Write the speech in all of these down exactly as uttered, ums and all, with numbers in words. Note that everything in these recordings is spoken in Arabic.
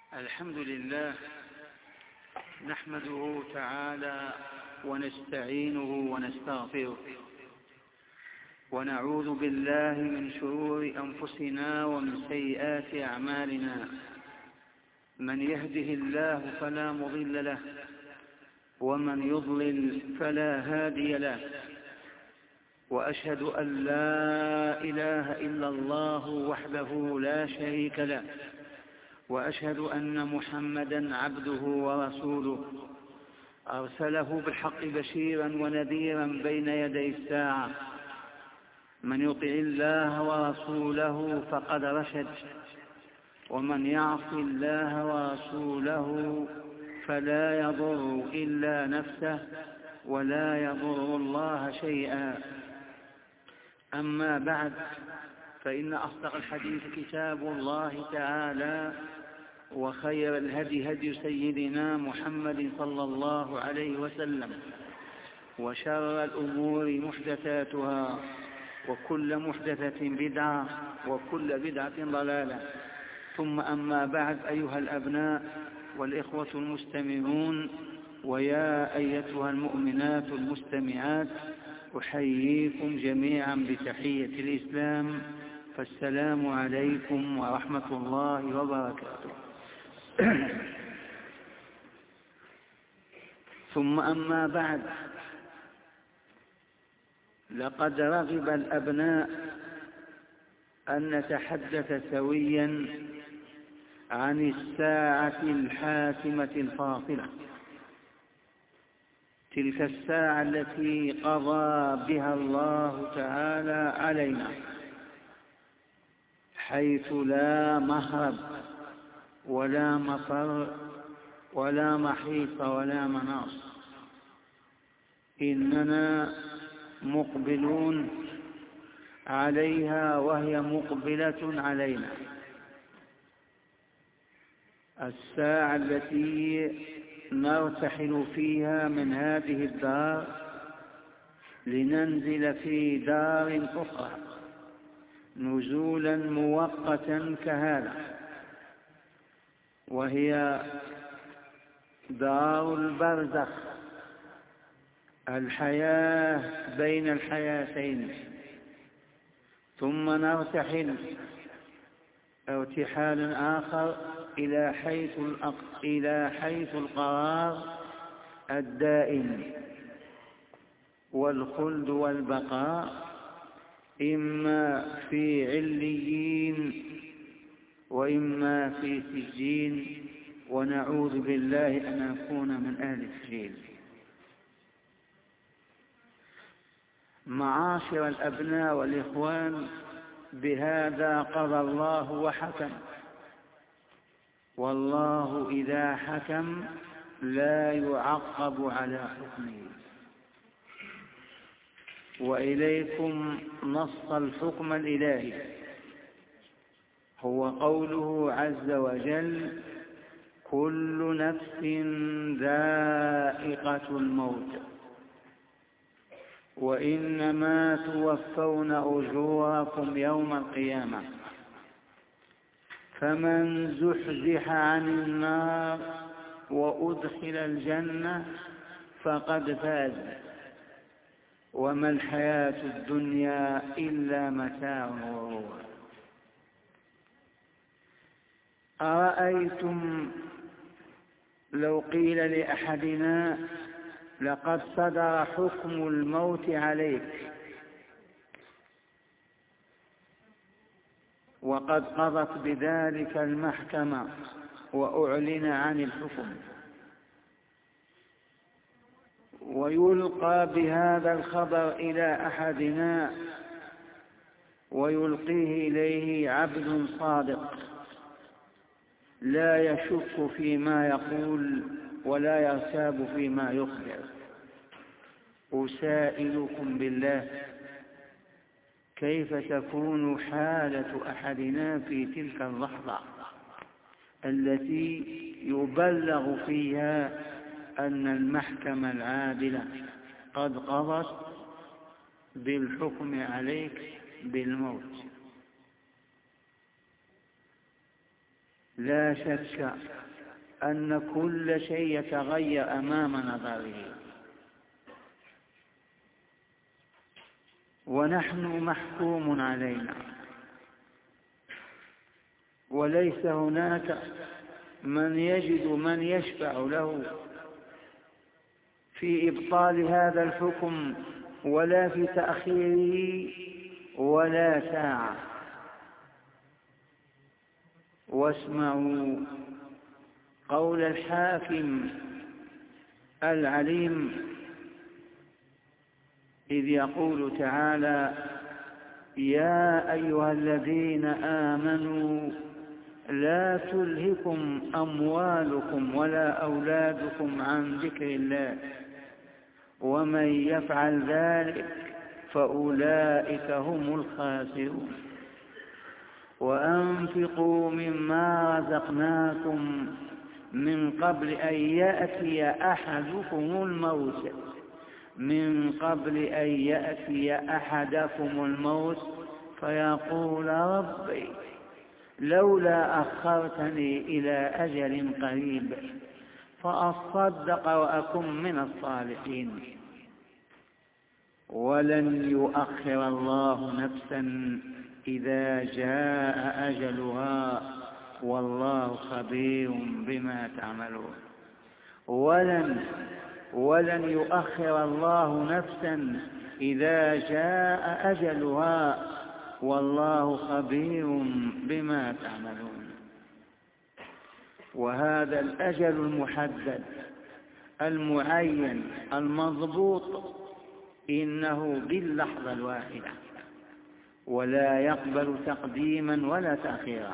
الحمد لله نحمده تعالى ونستعينه ونستغفره ونعوذ بالله من شرور أنفسنا ومن سيئات أعمالنا. من يهده الله فلا مضل له ومن يضلل فلا هادي له، وأشهد أن لا إله إلا الله وحده لا شريك له، وأشهد أن محمدا عبده ورسوله أرسله بالحق بشيرا ونذيرا بين يدي الساعة. من يطع الله ورسوله فقد رشد، ومن يعص الله ورسوله فلا يضر إلا نفسه ولا يضر الله شيئا. أما بعد، فإن أصدق الحديث كتاب الله تعالى، وخير الهدي هدي سيدنا محمد صلى الله عليه وسلم، وشر الأمور محدثاتها، وكل محدثة بدعة، وكل بدعة ضلالة. ثم أما بعد، أيها الأبناء والإخوة المستمعون، ويا أيتها المؤمنات المستمعات، أحييكم جميعا بتحية الإسلام، فالسلام عليكم ورحمة الله وبركاته. ثم أما بعد، لقد رغب الأبناء أن نتحدث سويا عن الساعة الحاسمة الفاصلة، تلك الساعة التي قضى بها الله تعالى علينا، حيث لا مهرب ولا مفر ولا محيط ولا مناص. إننا مقبلون عليها وهي مقبلة علينا. الساعة التي نرتحل فيها من هذه الدار لننزل في دار أخرى نزولا مؤقتا كهذا، وهي دار البرزخ، الحياة بين الحياتين. ثم نرتحل ارتحال آخر إلى حيث إلى حيث القرار الدائم والخلد والبقاء، إما في عليين وإما في سجين، ونعوذ بالله أن نكون من أهل السجين. معاشر الأبناء والإخوان، بهذا قضى الله وحكم، والله إذا حكم لا يعقب على حكمه. وإليكم نص الحكم الإلهي، هو قوله عز وجل: كل نفس ذائقة الموت وإنما توفون أجوركم يوم القيامة، فمن زحزح عن النار وأدخل الجنة فقد فاز، وما الحياة الدنيا إلا متاع الغرور. أرأيتم لو قيل لأحدنا: لقد صدر حكم الموت عليك، وقد قضت بذلك المحكمة وأعلن عن الحكم، ويلقى بهذا الخبر إلى أحدنا ويلقيه إليه عبد صادق لا يشك فيما يقول ولا يرتاب فيما يخبر، أسائلكم بالله كيف تكون حالة أحدنا في تلك اللحظة التي يبلغ فيها أن المحكمة العادلة قد قضت بالحكم عليك بالموت؟ لا شك أن كل شيء يتغير أمام نظره، ونحن محكوم علينا، وليس هناك من يجد من يشفع له في إبطال هذا الحكم ولا في تأخيره ولا ساعة. واسمعوا قول الحاكم العليم إذ يقول تعالى: يا أيها الذين آمنوا لا تلهكم أموالكم ولا أولادكم عن ذكر الله ومن يفعل ذلك فأولئك هم الخاسرون. وأنفقوا مما رزقناكم من قبل أن يأتي أحدكم الموت من قبل أن يأتي أحدكم الموت فيقول: ربي لولا أخرتني إلى أجل قريب فأصدق وأكن من الصالحين. ولن يؤخر الله نفسا إذا جاء أجلها والله خبير بما تعملون. ولن ولن يؤخر الله نفسا إذا جاء أجلها والله خبير بما تعملون. وهذا الأجل المحدد المعين المضبوط إنه باللحظة الواحدة، ولا يقبل تقديما ولا تأخيرا.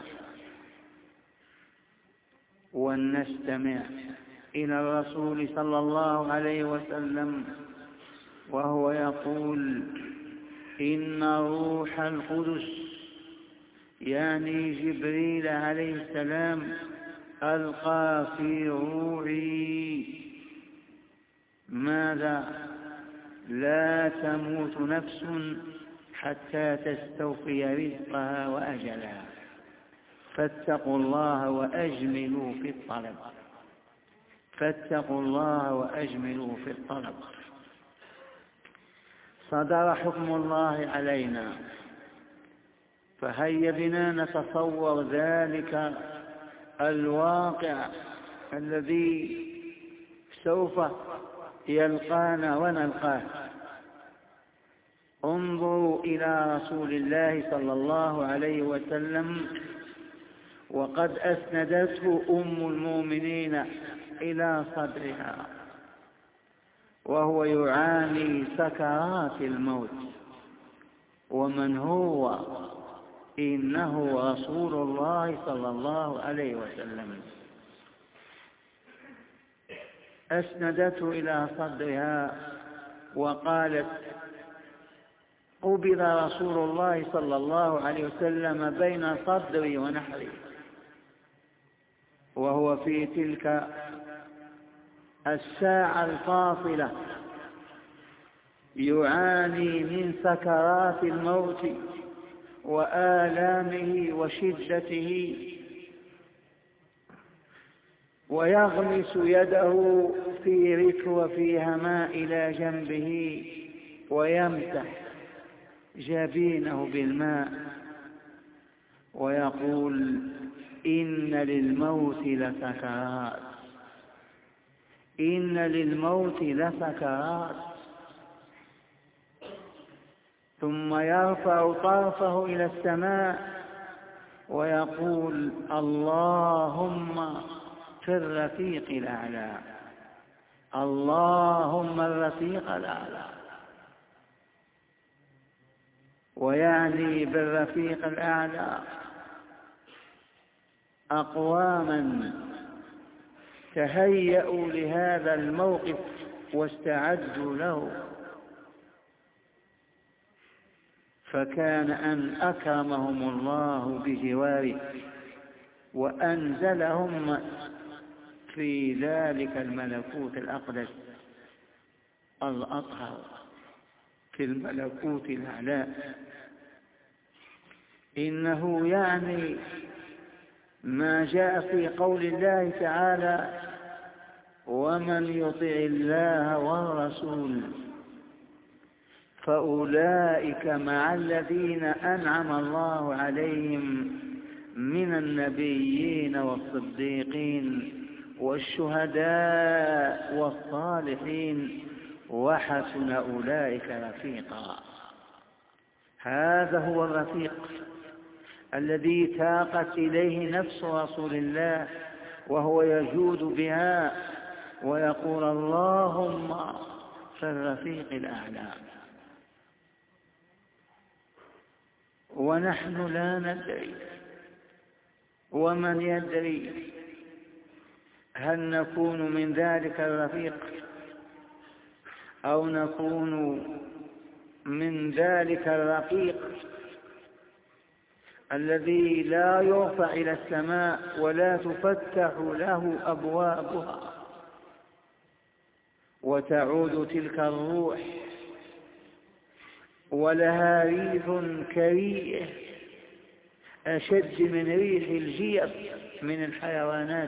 ولنستمع إلى الرسول صلى الله عليه وسلم وهو يقول: إن روح القدس يعني جبريل عليه السلام ألقى في روعي ماذا؟ لا تموت نفس حتى تستوفي رزقها وأجلها فاتقوا الله وأجملوا في الطلب فاتقوا الله وأجملوا في الطلب. صدر حكم الله علينا، فهيا بنا نتصور ذلك الواقع الذي سوف يلقانا ونلقاه. انظروا إلى رسول الله صلى الله عليه وسلم وقد أسندته أم المؤمنين إلى صدرها وهو يعاني سكرات الموت. ومن هو؟ إنه رسول الله صلى الله عليه وسلم. أسندته إلى صدرها وقالت: قبض رسول الله صلى الله عليه وسلم بين صدري ونحري، وهو في تلك الساعة الفاصلة يعاني من سكرات الموت وآلامه وشدته، ويغمس يده في ركوة ماء إلى جنبه ويمسح جبينه بالماء ويقول: إن للموت لسكرات إن للموت لسكرات. ثم يرفع طرفه إلى السماء ويقول: اللهم في الرفيق الأعلى، اللهم الرفيق الأعلى. ويعني بالرفيق الأعلى أقواما تهيأوا لهذا الموقف واستعدوا له، فكان أن أكرمهم الله بجواره وأنزلهم في ذلك الملكوت الأقدس الأطهر، في الملكوت الأعلى. إنه يعني ما جاء في قول الله تعالى: ومن يطع الله والرسول فأولئك مع الذين أنعم الله عليهم من النبيين والصديقين والشهداء والصالحين وحسن أولئك رفيقا. هذا هو الرفيق الذي تاقت إليه نفس رسول الله وهو يجود بها ويقول: اللهم في الرفيق الأعلى. ونحن لا ندري، ومن يدري هل نكون من ذلك الرفيق أو نكون من ذلك الرقيق الذي لا يرفع إلى السماء ولا تفتح له أبوابها، وتعود تلك الروح ولها ريح كريهة أشد من ريح الجيف من الحيوانات،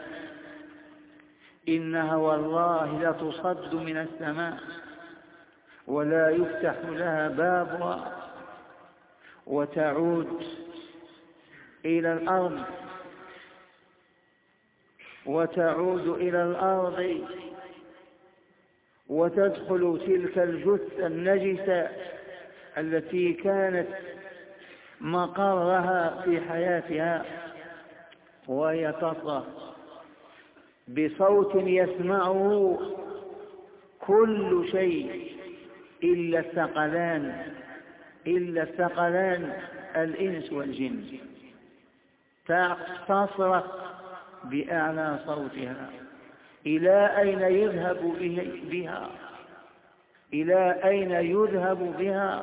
إنها والله لتصد من السماء ولا يفتح لها بابها، وتعود إلى الأرض وتعود إلى الأرض وتدخل تلك الجثة النجسة التي كانت مقرها في حياتها، وهي تصرخ بصوت يسمعه كل شيء إلا الثقلان إلا الثقلان الإنس والجن. تصرخ بأعلى صوتها. إلى أين يذهب بها؟ إلى أين يذهب بها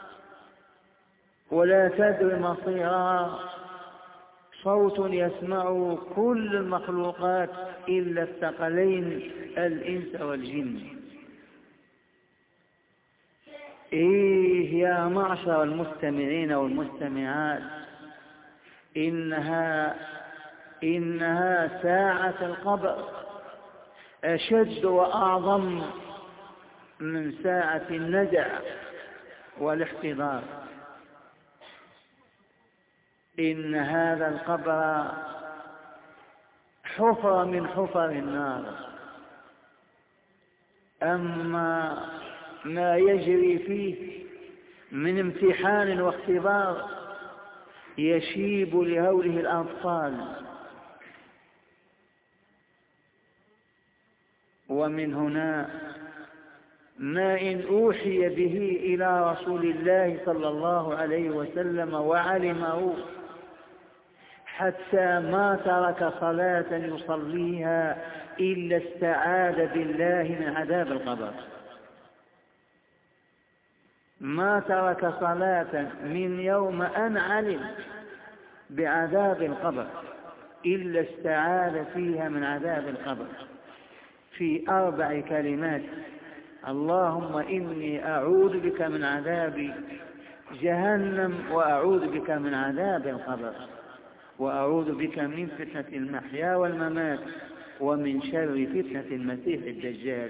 ولا تدري مصيرها؟ صوت يسمعه كل المخلوقات إلا الثقلين الإنس والجن. إيه يا معشر المستمعين والمستمعات، إنها إنها ساعة القبر أشد وأعظم من ساعة النزع والاحتضار. إن هذا القبر حفرة من حفر النار، أما ما يجري فيه من امتحان واختبار يشيب لهوله الأطفال. ومن هنا ما إن أوحي به إلى رسول الله صلى الله عليه وسلم وعلمه حتى ما ترك صلاة يصليها إلا استعاذ بالله من عذاب القبر. ما ترك صلاة من يوم أن علم بعذاب القبر إلا استعاذ فيها من عذاب القبر في أربع كلمات: اللهم إني أعوذ بك من عذاب جهنم، وأعوذ بك من عذاب القبر، وأعوذ بك من فتنة المحيا والممات، ومن شر فتنة المسيح الدجال.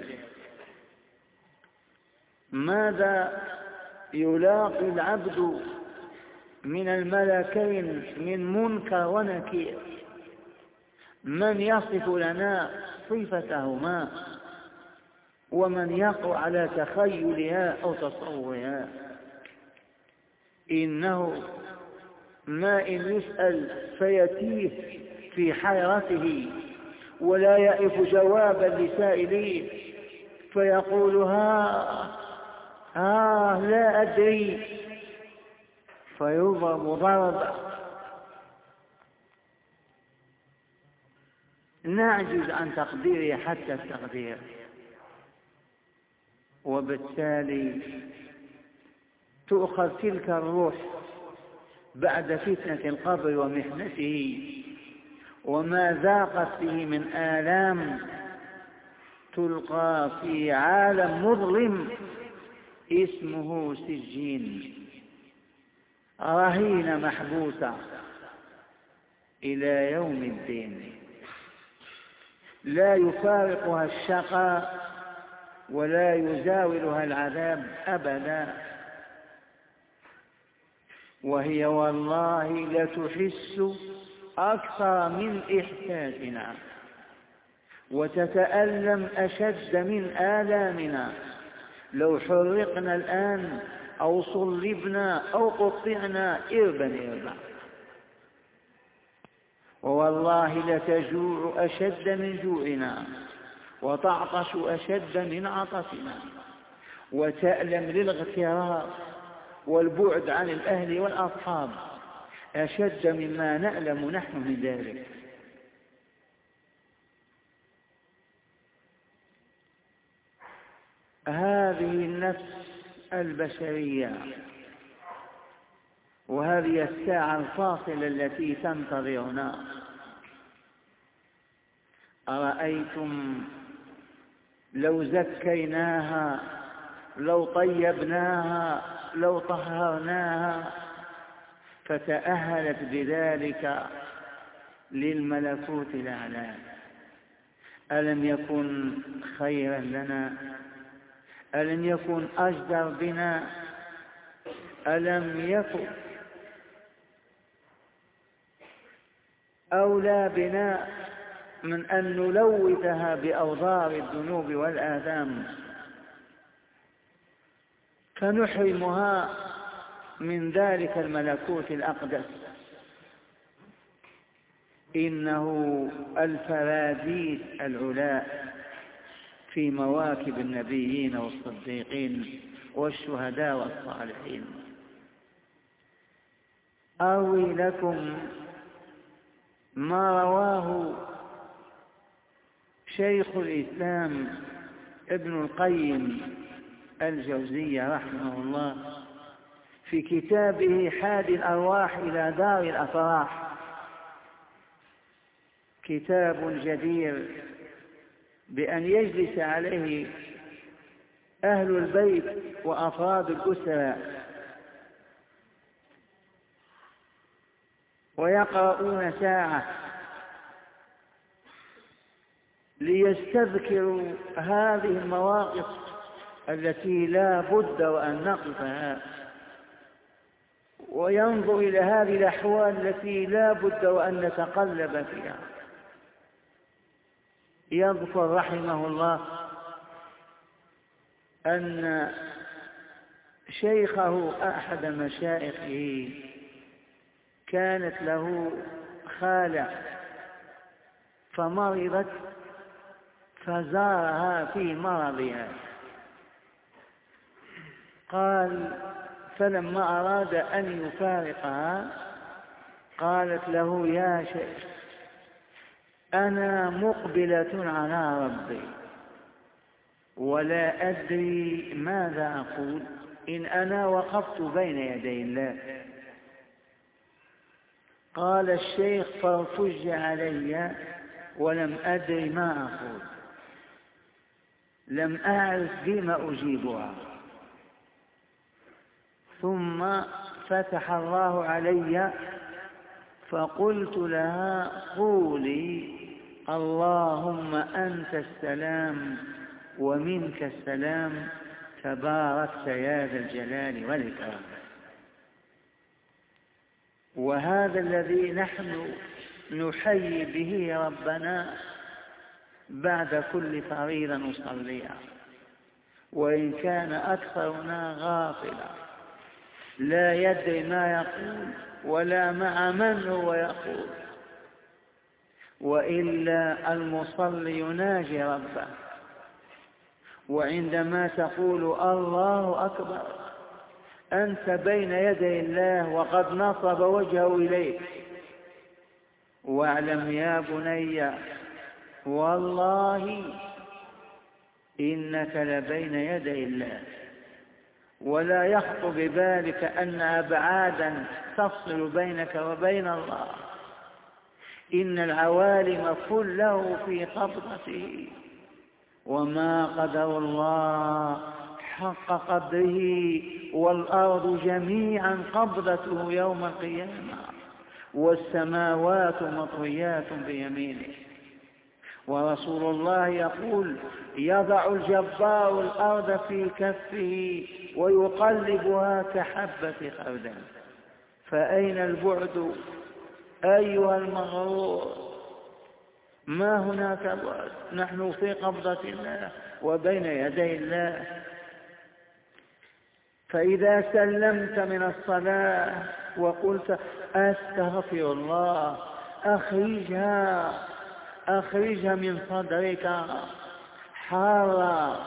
ماذا يلاقي العبد من الملكين من منكر ونكير؟ من يصف لنا صفتهما ومن يقع على تخيلها أو تصورها؟ إنه ما إن يسأل فيتيه في حيرته ولا يعرف جوابا لسائليه، فيقول ها ها لا أدري، فيضرب ضربا. نعجز عن تقديره حتى التقدير، وبالتالي تؤخذ تلك الروح بعد فتنة القبر ومحنته وما ذاقت فيه من آلام، تلقى في عالم مظلم اسمه سجين، رهينة محبوسة إلى يوم الدين، لا يفارقها الشقاء ولا يزاولها العذاب أبدا. وهي والله لتحس أكثر من إحساسنا وتتألم أشد من آلامنا. لو حرقنا الآن أو صلبنا أو قطعنا إربا إربا، ووالله لتجوع أشد من جوعنا وتعطش أشد من عطشنا، وتألم للاغتراب والبعد عن الأهل والأصحاب أشد مما نألم نحن من ذلك. هذه النفس البشرية وهذه الساعة الفاصلة التي تنتظرنا. أرأيتم لو زكيناها، لو طيبناها، لو طهرناها فتأهلت بذلك للملكوت الأعلى، ألم يكن خيرا لنا؟ ألم يكن أجدر بنا؟ ألم يكن أولى بنا من أن نلوثها بأوضار الذنوب والآثام فنحرمها من ذلك الملكوت الأقدس؟ إنه الفراديس العلاء في مواكب النبيين والصديقين والشهداء والصالحين. أروي لكم ما رواه شيخ الإسلام ابن القيم الجوزية رحمه الله في كتابه حادي الأرواح إلى دار الأفراح، كتاب جدير بأن يجلس عليه أهل البيت وأفراد الأسرة ويقرؤون ساعة ليستذكروا هذه المواقف التي لا بد وأن نقفها، وينظر إلى هذه الأحوال التي لا بد وأن نتقلب فيها. يذكر رحمه الله أن شيخه أحد مشايخه كانت له خالة فمرضت فزارها في مرضها. قال فلما أراد أن يفارقها قالت له يا شيخ أنا مقبلة على ربي ولا أدري ماذا أقول إن أنا وقفت بين يدي الله. قال الشيخ فارتج علي ولم أدري ما أقول، لم أعرف بما أجيبها. ثم فتح الله علي فقلت لها قولي اللهم أنت السلام ومنك السلام تباركت يا ذا الجلال والإكرام. وهذا الذي نحن نحيي به ربنا بعد كل فريضة نصليها، وإن كان أكثرنا غافلا لا يدري ما يقول ولا مع من هو يقول، وإلا المصلي يناجي ربه، وعندما تقول الله أكبر أنت بين يدي الله وقد نصب وجهه إليك. واعلم يا بني والله إنك لبين يدي الله، ولا يخطر ببالك أن أبعادا تفصل بينك وبين الله، إن العوالم كله في قبضته، وما قدر الله حق قدره والأرض جميعا قبضته يوم القيامة والسماوات مطويات بيمينه. ورسول الله يقول يضع الجبار الأرض في كفه ويقلبها كحبة خردل. فأين البعد أيها المغرور؟ ما هناك بعد، نحن في قبضة الله وبين يدي الله. فإذا سلمت من الصلاة وقلت أستغفر الله، أخرجها أخرجها من صدرك حارا،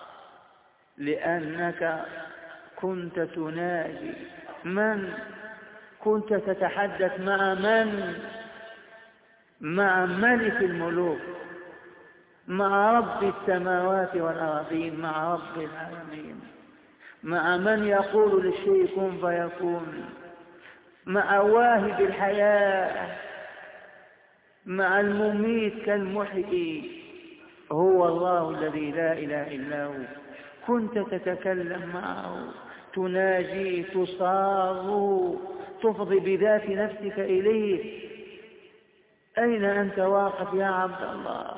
لأنك كنت تناجي من؟ كنت تتحدث مع من؟ مع ملك الملوك، مع رب السماوات والأرضين، مع رب العالمين، مع من يقول للشيء كن فيكون، مع واهب الحياة، مع المميت كالمحيي. هو الله الذي لا إله إلا هو. كنت تتكلم معه، تناجي، تصار، تفضي بذات نفسك إليه. أين أنت واقف يا عبد الله؟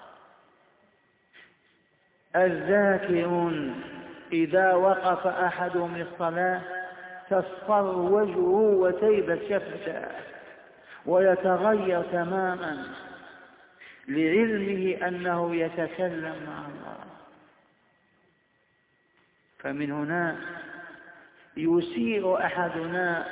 الذاكرون إذا وقف أحدهم للصلاة تصفر وجهه وتيبس شفتاه ويتغير تماما، لعلمه أنه يتكلم مع الله. فمن هنا يسيء أحدنا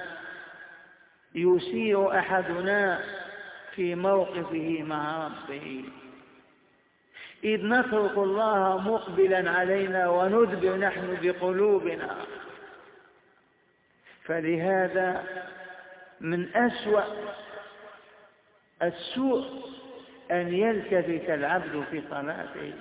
يسيء أحدنا في موقفه مع ربه، إذ نترك الله مقبلا علينا وندبر نحن بقلوبنا. فلهذا من أسوأ السوء أن يلتفت العبد في صلاته.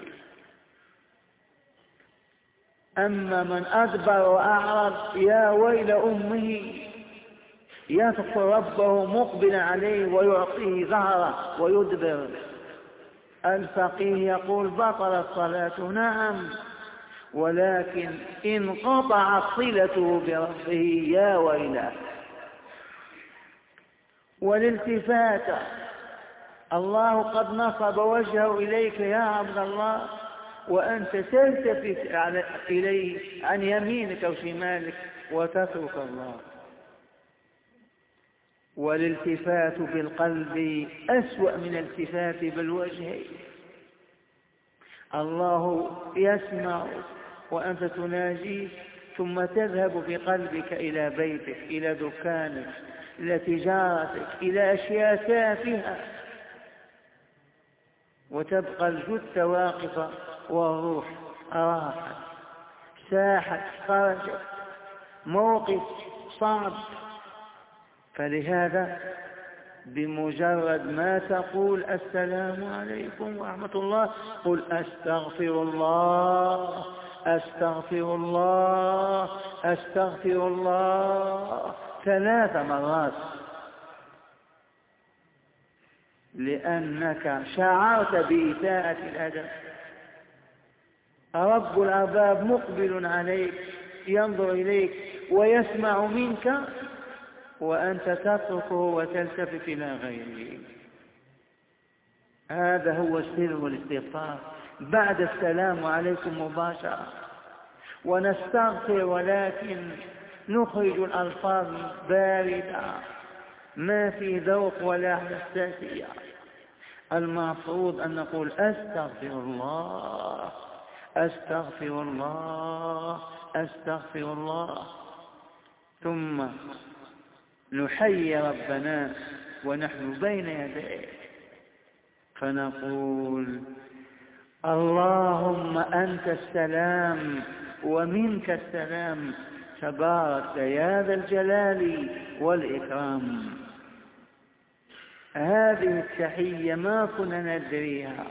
أما من أدبر وأعرض يا ويل أمه، يترك ربه مقبلا عليه ويعطيه ظهره ويدبر. الفقيه يقول بطلت صلاته، نعم، ولكن انقطعت صلته بربه، يا ويله. والالتفات، الله قد نصب وجهه إليك يا عبد الله وأنت تلتفت إليه عن يمينك وشمالك وتترك الله. والالتفات بالقلب أسوأ من الالتفات بالوجه. الله يسمع وأنت تناجي، ثم تذهب بقلبك إلى بيتك، إلى دكانك، إلى تجارتك، إلى أشياء تافهة، وتبقى الجثة واقفة والروح راحت، ساحت، خرجت، موقف صعب. فلهذا بمجرد ما تقول السلام عليكم ورحمة الله قل أستغفر الله أستغفر الله أستغفر الله ثلاث مرات، لأنك شعرت بإساءة الأدب. رب الأرباب مقبل عليك، ينظر إليك ويسمع منك، وأنت تتركه وتلتفت إلى غيره. هذا هو سر الاستغفار بعد السلام عليكم مباشرة. ونستغفر ولكن نخرج الألفاظ باردة، ما في ذوق ولا حساسية. المفروض أن نقول أستغفر الله أستغفر الله أستغفر الله، ثم نحيي ربنا ونحن بين يديه فنقول اللهم أنت السلام ومنك السلام، تبارك يا ذا الجلال والإكرام. هذه التحية ما كنا ندريها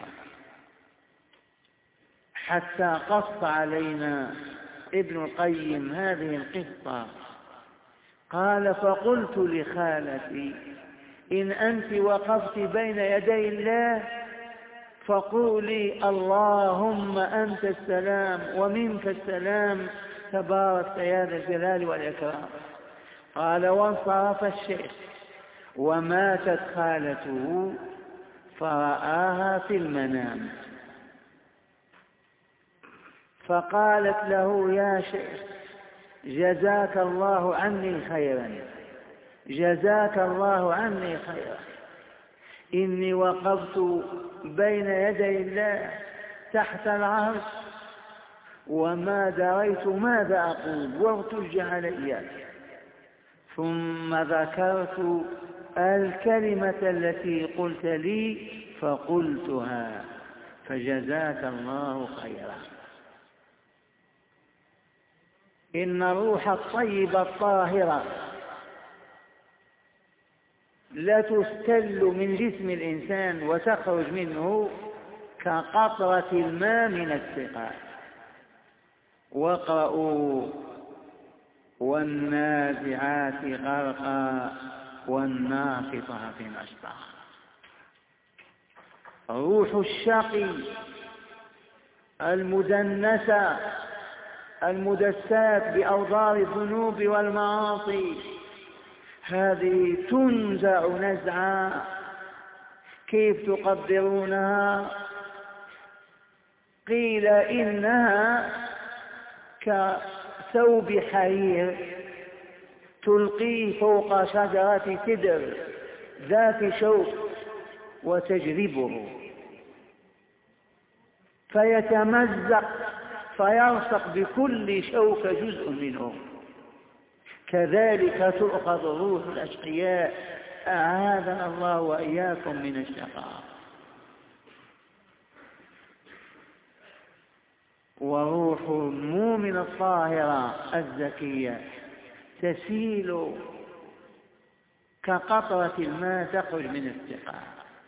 حتى قص علينا ابن القيم هذه القصة. قال فقلت لخالتي إن أنت وقفت بين يدي الله فقولي اللهم أنت السلام ومنك السلام، تبارك يا ذا الجلال والإكرام. قال وانصرف الشيخ وماتت خالته فرآها في المنام فقالت له: يا شيخ جزاك الله عني خيرا، جزاك الله عني خيرا، إني وقفت بين يدي الله تحت العرش وما دريت ماذا أقول وارتج علي، ثم ذكرت الكلمة التي قلت لي فقلتها فجزاك الله خيرا. إن الروح الطيبة الطاهرة لا تستل من جسم الإنسان وتخرج منه كقطرة الماء من السقاء. واقرأوا: والنازعات غرقا والناشطات نشطا. روح الشقي المدنسة المدسات بأوضار الذنوب والمعاصي هذه تنزع نزعا. كيف تقدرونها؟ قيل إنها كثوب حرير تلقيه فوق شجرة سدر ذات شوك وتجذبه فيتمزق فيرسق بكل شوك جزء منه. كذلك تؤخذ روح الأشقياء، أعاذنا الله وإياكم من الشقاء. وروح المؤمن الطاهرة الزكية تسيل كقطرة الماء تخرج من السقاء.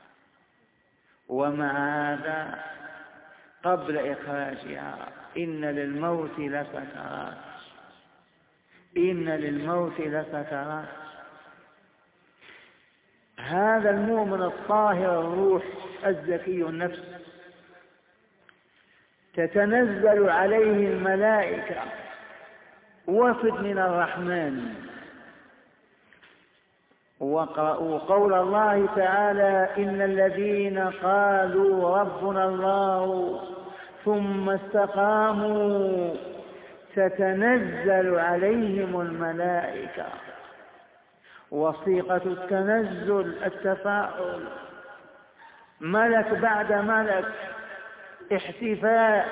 ومع هذا قبل إخراجها إن للموت لسكرات، إن للموت لسكرات. هذا المؤمن الطاهر الروح الزكي النفس تتنزل عليه الملائكة وفد من الرحمن. واقرأوا قول الله تعالى: إن الذين قالوا ربنا الله ثم استقاموا تتنزل عليهم الملائكة. وصيغة التنزل التفاعل، ملك بعد ملك، احتفاء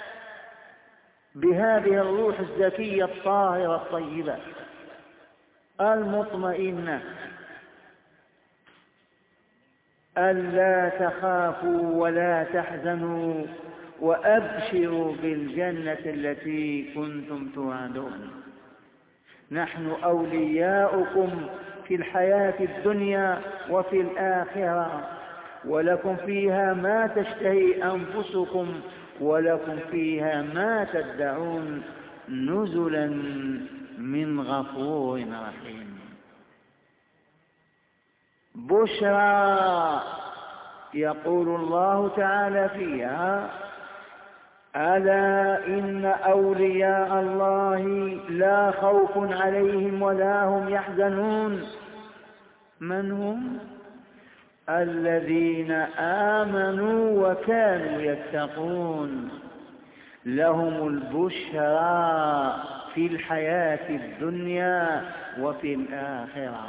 بهذه الروح الزكية الطاهرة الطيبة المطمئنة. ألا تخافوا ولا تحزنوا وأبشروا بالجنة التي كنتم توعدون. نحن أولياؤكم في الحياة الدنيا وفي الآخرة، ولكم فيها ما تشتهي أنفسكم ولكم فيها ما تدعون، نزلا من غفور رحيم. بشرى يقول الله تعالى فيها: ألا إن أولياء الله لا خوف عليهم ولا هم يحزنون. من هم؟ الذين آمنوا وكانوا يتقون، لهم البشرى في الحياة الدنيا وفي الآخرة.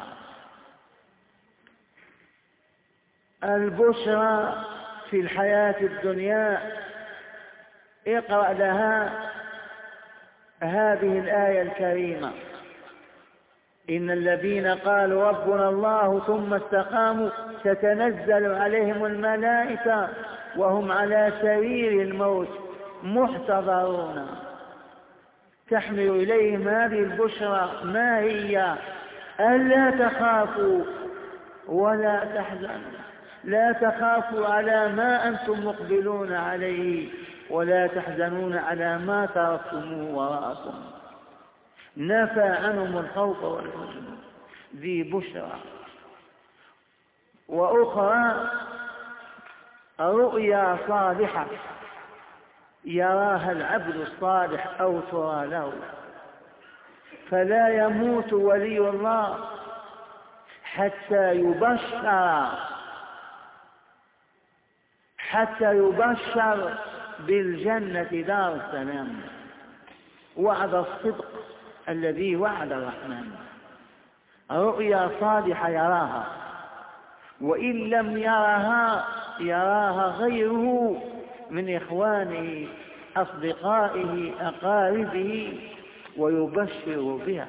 البشرى في الحياة الدنيا، اقرأ لها هذه الآية الكريمة: إن الذين قالوا ربنا الله ثم استقاموا تتنزل عليهم الملائكة وهم على سرير الموت محتضرون. تحمل إليهم هذه البشرى. ما هي؟ ألا تخافوا ولا تحزنوا. لا تخافوا على ما أنتم مقبلون عليه ولا تحزنون على ما تركتموه وراءكم. نفى عنهم الخوف والحزن. ذي بشرى. وأخرى رؤيا صالحة يراها العبد الصالح أو ترى له، فلا يموت ولي الله حتى يبشر حتى يبشر بالجنة دار السلام، وعد الصدق الذي وعد الرحمن، رؤيا صالحة يراها، وإن لم يرها يراها غيره من إخوانه أصدقائه أقاربه ويبشر بها.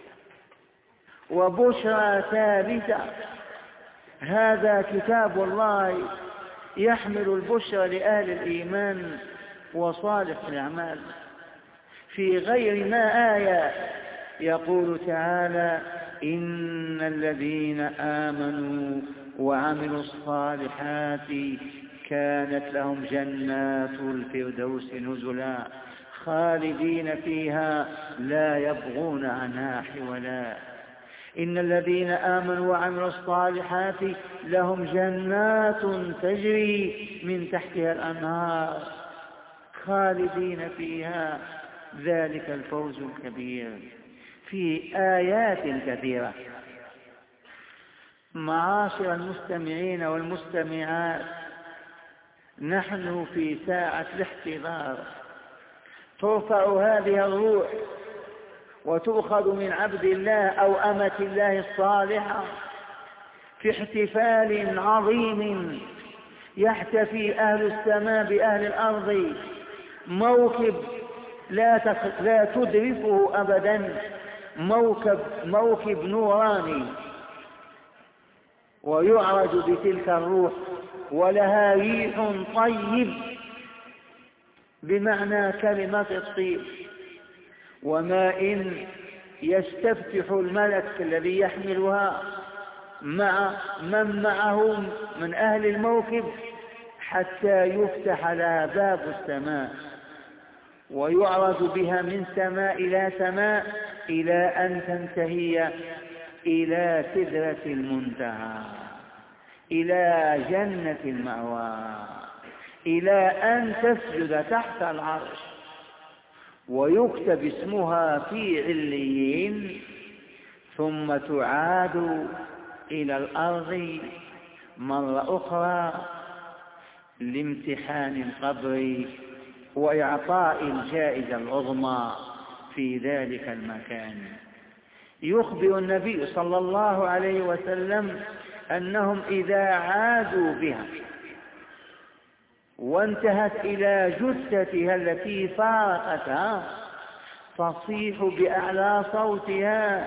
وبشرى ثالثة، هذا كتاب الله يحمل البشرى لأهل الإيمان وصالح الأعمال. في غير ما آية يقول تعالى: إن الذين آمنوا وعملوا الصالحات كانت لهم جنات الفردوس نزلا خالدين فيها لا يبغون عنها حولا. إن الذين آمنوا وعملوا الصالحات لهم جنات تجري من تحتها الأنهار خالدين فيها، ذلك الفوز الكبير. في آيات كثيرة. معاشر المستمعين والمستمعات، نحن في ساعة الاحتضار، ترفع هذه الروح وتؤخذ من عبد الله أو أمة الله الصالحة في احتفال عظيم يحتفي أهل السماء بأهل الأرض، موكب لا لا تدركه أبدا، موكب, موكب نوراني، ويعرج بتلك الروح ولها ريح طيب بمعنى كلمة الطيب، وماء يستفتح الملك الذي يحملها مع من معه من أهل الموكب حتى يفتح لها باب السماء، ويعرج بها من سماء إلى سماء إلى أن تنتهي إلى سدرة المنتهى، إلى جنة المأوى، إلى أن تسجد تحت العرش ويكتب اسمها في عليين، ثم تعاد إلى الأرض مرة أخرى لامتحان القبر وإعطاء الجائزة العظمى في ذلك المكان. يخبر النبي صلى الله عليه وسلم أنهم إذا عادوا بها وانتهت إلى جثتها التي فارقتها تصيح بأعلى صوتها: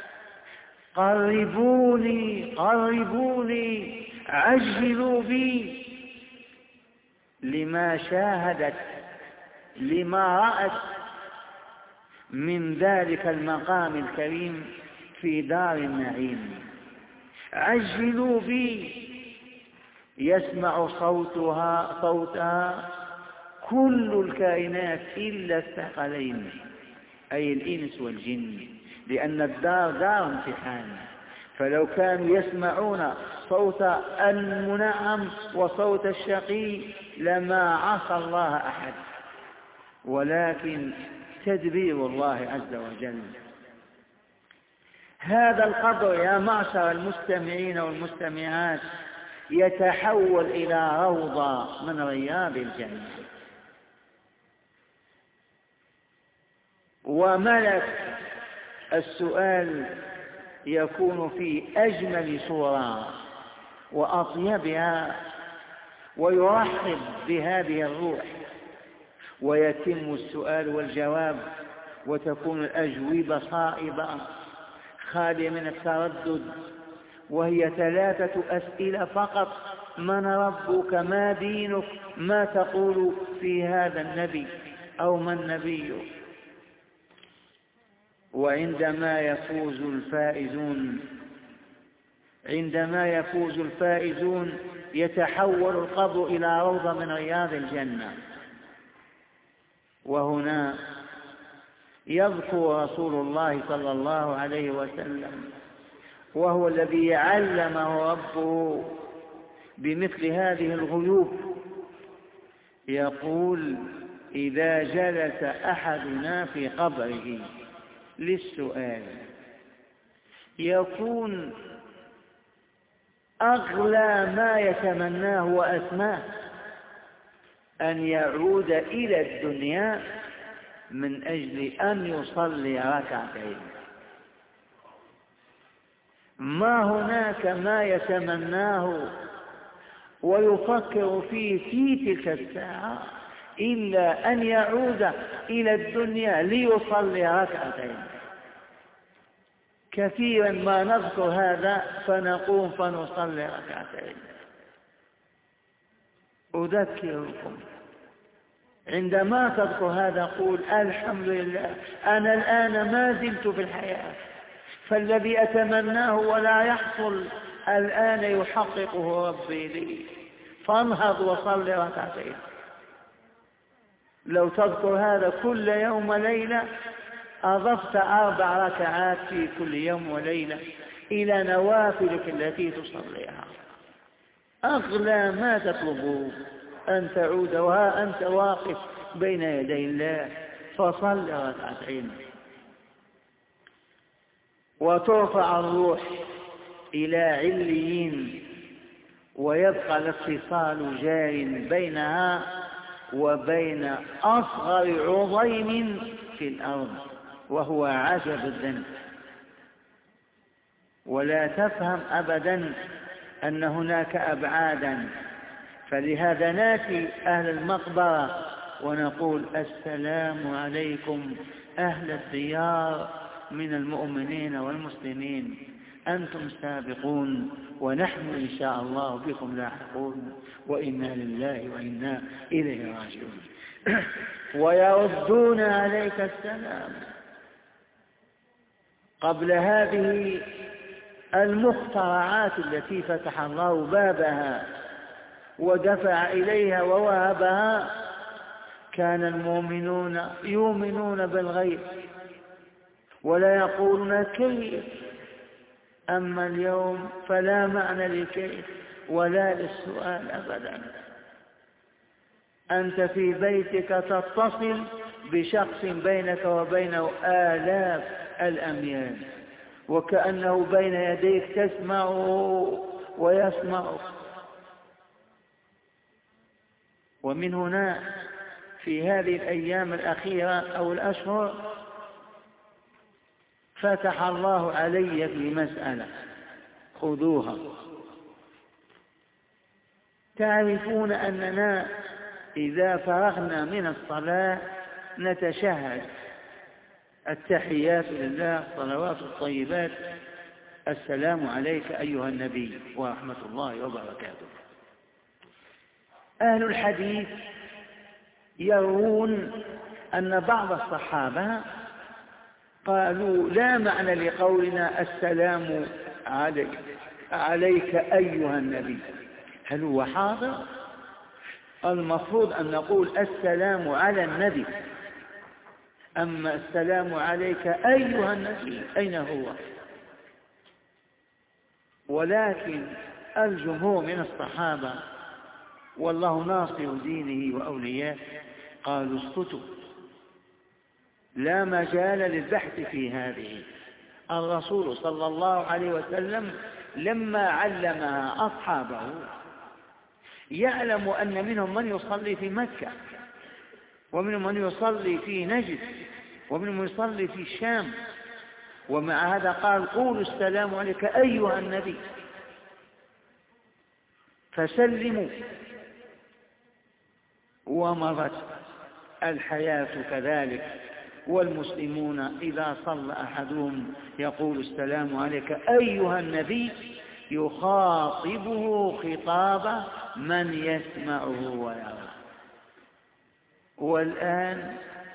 قربوني قربوني عجلوا بي، لما شاهدت لما رأت من ذلك المقام الكريم في دار النعيم. عجلوا بي، يسمع صوتها صوتها كل الكائنات إلا الثقلين أي الإنس والجن، لأن الدار دار امتحان، فلو كانوا يسمعون صوت المنعم وصوت الشقي لما عصى الله أحد، ولكن تدبير الله عز وجل. هذا القبر يا معشر المستمعين والمستمعات يتحول إلى روضة من رياض الجنة، وملك السؤال يكون في أجمل صورة وأطيبها، ويرحب بهذه الروح، ويتم السؤال والجواب، وتكون الأجوبة صائبة خالية من التردد، وهي ثلاثة أسئلة فقط: من ربك؟ ما دينك؟ ما تقول في هذا النبي؟ أو من نبيك؟ وعندما يفوز الفائزون عندما يفوز الفائزون يتحول القبر إلى روضة من رياض الجنة. وهنا يذكر رسول الله صلى الله عليه وسلم، وهو الذي علمه ربه بمثل هذه الغيوب، يقول: إذا جلس أحدنا في قبره للسؤال يكون أغلى ما يتمناه وأسماه أن يعود إلى الدنيا من أجل أن يصلي ركعتين. ما هناك ما يتمناه ويفكر فيه في تلك الساعة إلا أن يعود إلى الدنيا ليصلي ركعتين. كثيرا ما نذكر هذا فنقوم فنصلي ركعتين. أذكركم عندما تذكر هذا قول الحمد لله أنا الآن ما زلت في الحياة، فالذي أتمناه ولا يحصل الآن يحققه ربي لي، فانهض وصل ركعتين. لو تذكر هذا كل يوم وليلة أضفت أربع ركعات في كل يوم وليلة إلى نوافلك التي تصليها. أغلى ما تطلبه أن تعود وها أنت واقف بين يدي الله فصل ركعتين. وترفع الروح إلى عليين ويبقى الاتصال جار بينها وبين أصغر عظيم في الأرض وهو عجب الذنب. ولا تفهم أبدا أن هناك أبعادا، فلهذا ناتي أهل المقبرة ونقول السلام عليكم أهل الديار من المؤمنين والمسلمين، أنتم سابقون ونحن إن شاء الله بكم لاحقون وإنا لله وإنا إليه راجعون. ويردون عليك السلام. قبل هذه المخترعات التي فتح الله بابها ودفع إليها ووهبها كان المؤمنون يؤمنون بالغيب ولا يقولون كيف. أما اليوم فلا معنى لكيف ولا للسؤال أبدا. أنت في بيتك تتصل بشخص بينك وبينه آلاف الأميال وكأنه بين يديك تسمعه ويسمعك. ومن هنا في هذه الأيام الأخيرة أو الأشهر فتح الله علي في مسألة خذوها. تعرفون أننا إذا فرغنا من الصلاة نتشهد التحيات لله الصلوات الطيبات السلام عليك أيها النبي ورحمة الله وبركاته. أهل الحديث يرون أن بعض الصحابة قالوا لا معنى لقولنا السلام عليك عليك أيها النبي. هل هو حاضر؟ المفروض أن نقول السلام على النبي، أما السلام عليك أيها النبي أين هو؟ ولكن الجمهور من الصحابة والله ناصر دينه وأولياء قالوا اسكتوا، لا مجال للبحث في هذه. الرسول صلى الله عليه وسلم لما علمها أصحابه يعلم أن منهم من يصلي في مكة ومنهم من يصلي في نجد ومنهم من يصلي في الشام، ومع هذا قال قولوا السلام عليك أيها النبي فسلموا. ومضت الحياة كذلك، والمسلمون إذا صلى أحدهم يقول السلام عليك أيها النبي يخاطبه خطاب من يسمعه ويراه. والآن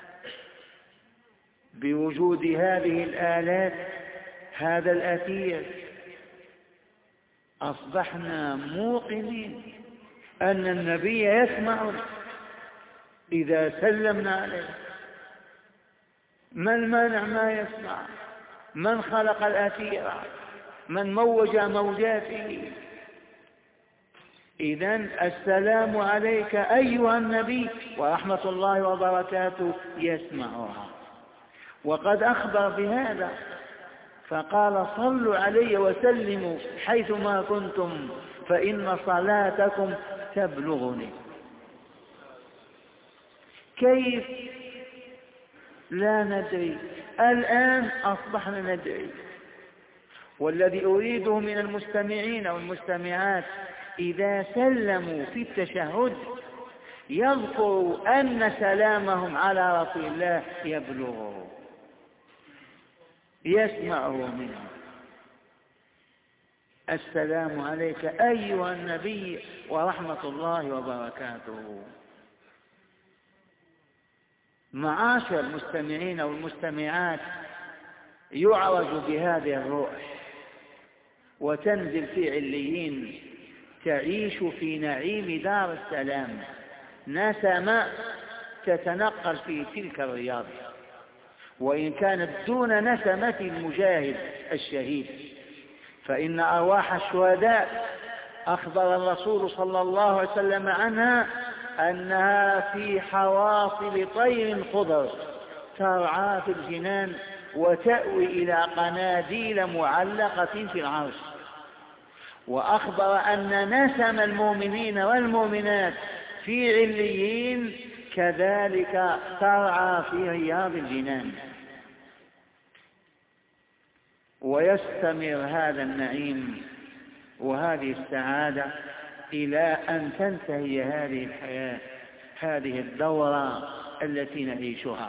بوجود هذه الآلات هذا الأثير أصبحنا موقنين أن النبي يسمع إذا سلمنا عليه. ما المانع ما يسمع؟ من خلق الأثير؟ من موج موجاته؟ إذن السلام عليك أيها النبي ورحمة الله وبركاته يسمعها. وقد أخبر بهذا فقال صلوا علي وسلموا حيثما كنتم فإن صلاتكم تبلغني. كيف؟ لا ندري، الآن أصبحنا ندري. والذي أريده من المستمعين والمستمعات إذا سلموا في التشهد يذكروا أن سلامهم على رسول الله يبلغه، يسمعه منه. السلام عليك أيها النبي ورحمة الله وبركاته. معاشر المستمعين والمستمعات، يعرج بهذه الروح وتنزل في عليين، تعيش في نعيم دار السلام، نسمة تتنقل في تلك الرياض، وإن كانت دون نسمة المجاهد الشهيد، فإن أرواح الشهداء أخبر الرسول صلى الله عليه وسلم عنها أنها في حواصل طير خضر ترعى في الجنان وتأوي إلى قناديل معلقة في العرش. وأخبر أن نسم المؤمنين والمؤمنات في عليين كذلك ترعى في رياض الجنان. ويستمر هذا النعيم وهذه السعادة إلى أن تنتهي هذه الحياة، هذه الدورة التي نعيشها.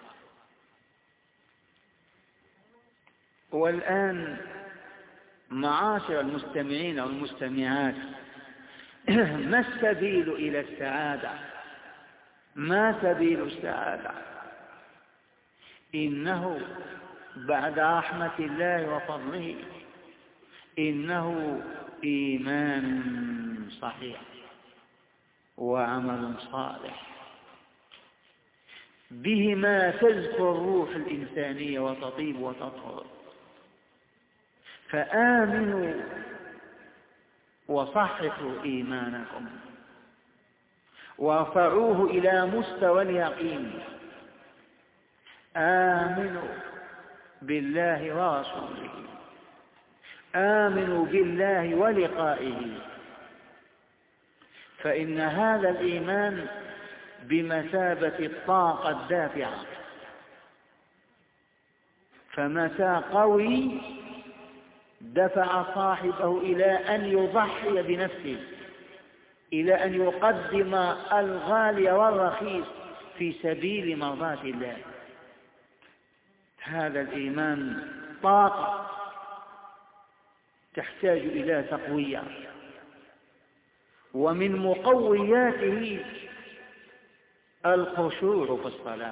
والآن معاشر المستمعين والمستمعات، ما السبيل إلى السعادة؟ ما سبيل السعادة؟ إنه بعد رحمة الله وفضله إنه إيمان صحيح وعمل صالح، بهما تزكو الروح الإنسانية وتطيب وتطهر. فآمنوا وصححوا إيمانكم وارفعوه إلى مستوى اليقين. آمنوا بالله ورسوله، آمنوا بالله ولقائه، فإن هذا الإيمان بمثابة الطاقة الدافعة، فمتى قوي دفع صاحبه إلى أن يضحي بنفسه، إلى أن يقدم الغالي والرخيص في سبيل مرضاة الله. هذا الإيمان طاقة تحتاج إلى تقوية، ومن مقوياته الخشوع في الصلاة.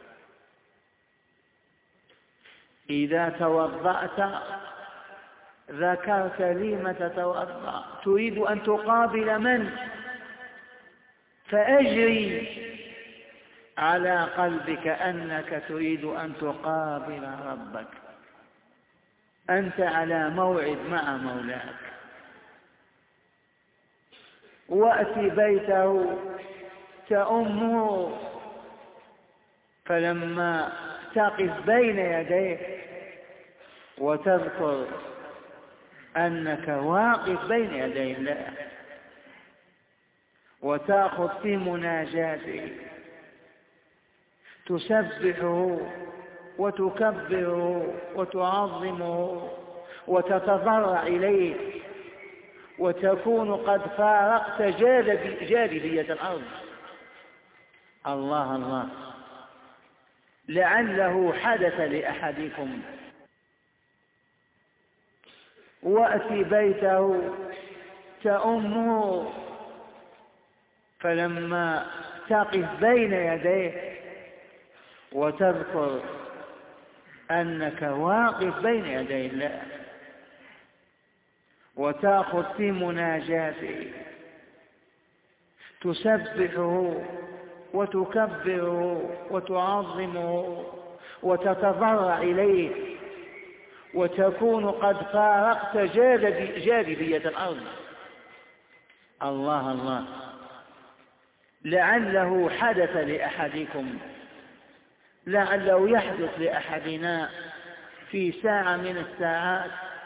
إذا توضأت ذكرت لم تتوضأ، تريد أن تقابل من؟ فأجري على قلبك أنك تريد أن تقابل ربك، أنت على موعد مع مولاك. وأتي بيته تأمه، فلما تقف بين يديه وتذكر أنك واقف بين يدي الله، وتأخذ في مناجاته، تسبحه وتكبره وتعظمه وتتضرع إليه، وتكون قد فارقت جاذبية الأرض. الله الله، لعله حدث لأحدكم. وأتي بيته تأمه، فلما تقف بين يديه وتذكر أنك واقف بين يدي الله، وتأخذ في مناجاته، تسبحه وتكبره وتعظمه وتتضرع إليه، وتكون قد فارقت جاذبية الأرض. الله الله، لعله حدث لأحدكم، لعله يحدث لأحدنا في ساعة من الساعات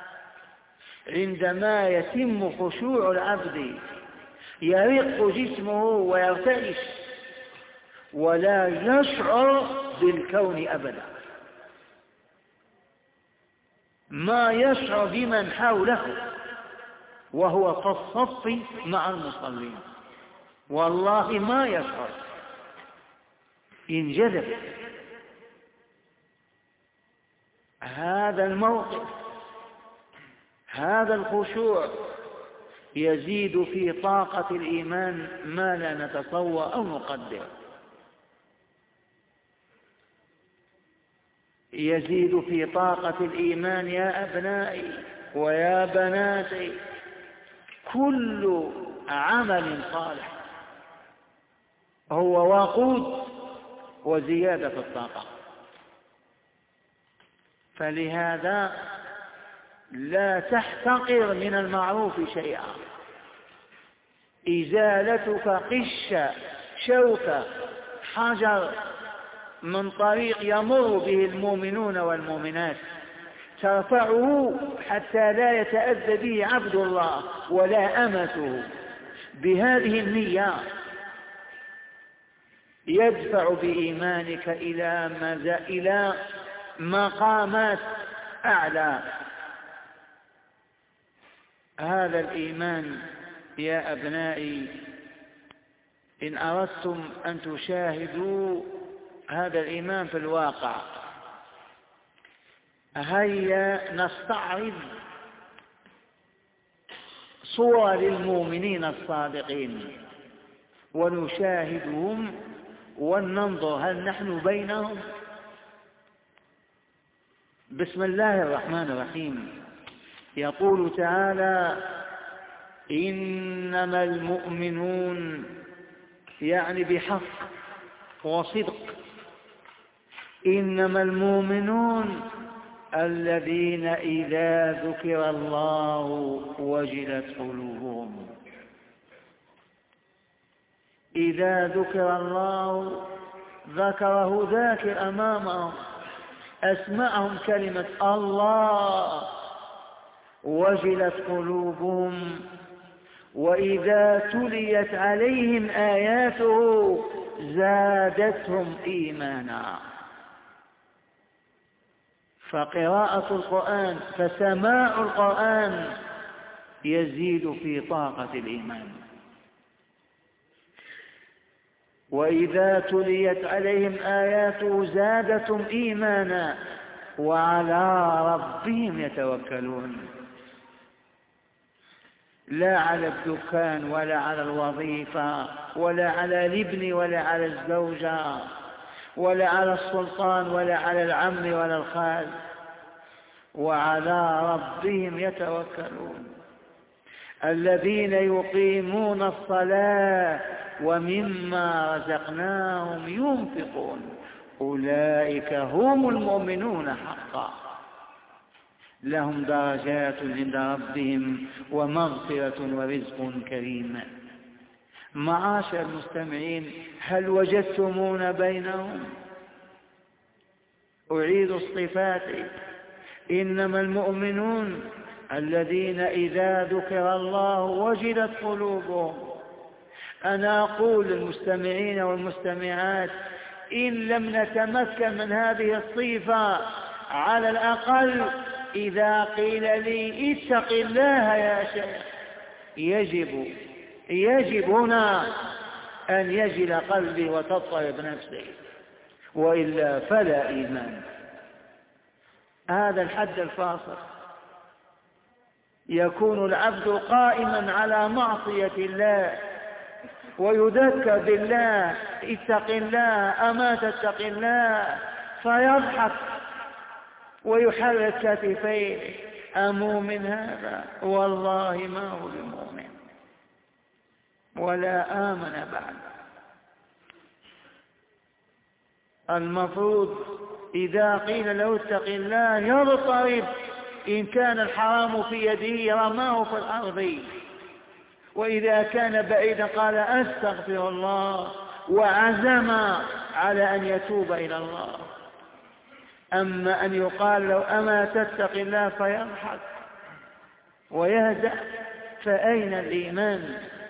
عندما يتم خشوع العبد يرق جسمه ويرتعش ولا يشعر بالكون أبدا، ما يشعر بمن حوله وهو في الصف مع المصلين، والله ما يشعر، ينجذب. هذا الموقف، هذا الخشوع يزيد في طاقة الإيمان ما لا نتصور أو نقدر، يزيد في طاقة الإيمان يا أبنائي ويا بناتي كل عمل صالح هو وقود وزيادة في الطاقة. فلهذا لا تحتقر من المعروف شيئا، إزالتك قش شوكة حجر من طريق يمر به المؤمنون والمؤمنات ترفعه حتى لا يتأذى به عبد الله ولا أمته، بهذه النية يدفع بإيمانك إلى ماذا؟ إلى مقامات أعلى. هذا الإيمان يا أبنائي إن أردتم أن تشاهدوا هذا الإيمان في الواقع هيا نستعرض صور المؤمنين الصادقين ونشاهدهم وننظر هل نحن بينهم. بسم الله الرحمن الرحيم. يقول تعالى إنما المؤمنون، يعني بحق وصدق، إنما المؤمنون الذين إذا ذكر الله وجلت قلوبهم. إذا ذكر الله ذكره ذاكر أمامهم، أسمعهم كلمة الله وجلت قلوبهم، وإذا تليت عليهم آياته زادتهم إيمانا. فقراءة القرآن فسماع القرآن يزيد في طاقة الإيمان. وإذا تليت عليهم آياته زادتهم إيمانا وعلى ربهم يتوكلون. لا على الدكان ولا على الوظيفة ولا على الابن ولا على الزوجة ولا على السلطان ولا على العم ولا الخال، وعلى ربهم يتوكلون. الذين يقيمون الصلاة ومما رزقناهم ينفقون أولئك هم المؤمنون حقا، لهم درجات عند ربهم ومغفرة ورزق كريم. معاشر المستمعين، هل وجدتمون بينهم؟ أعيد الصفات. إنما المؤمنون الذين إذا ذكر الله وجلت قلوبهم. أنا أقول للمستمعين والمستمعات إن لم نتمكن من هذه الصفة على الأقل إذا قيل لي اتق الله يا شيخ يجب يجب هنا أن يجل قلبي وتضطرب نفسي، وإلا فلا إيمان. هذا الحد الفاصل. يكون العبد قائما على معصية الله ويذكر بالله اتق الله أما تتق الله، فيضحك ويحرك كتفيه أمؤمن هذا؟ والله ما هو بمؤمن ولا آمن بعد. المفروض إذا قيل له اتق الله يضطرب، إن كان الحرام في يده رماه في الأرض، وإذا كان بعيدا قال أستغفر الله وعزم على أن يتوب إلى الله. أما أن يقال لو أما تتق الله فيضحك ويهزأ، فأين الإيمان؟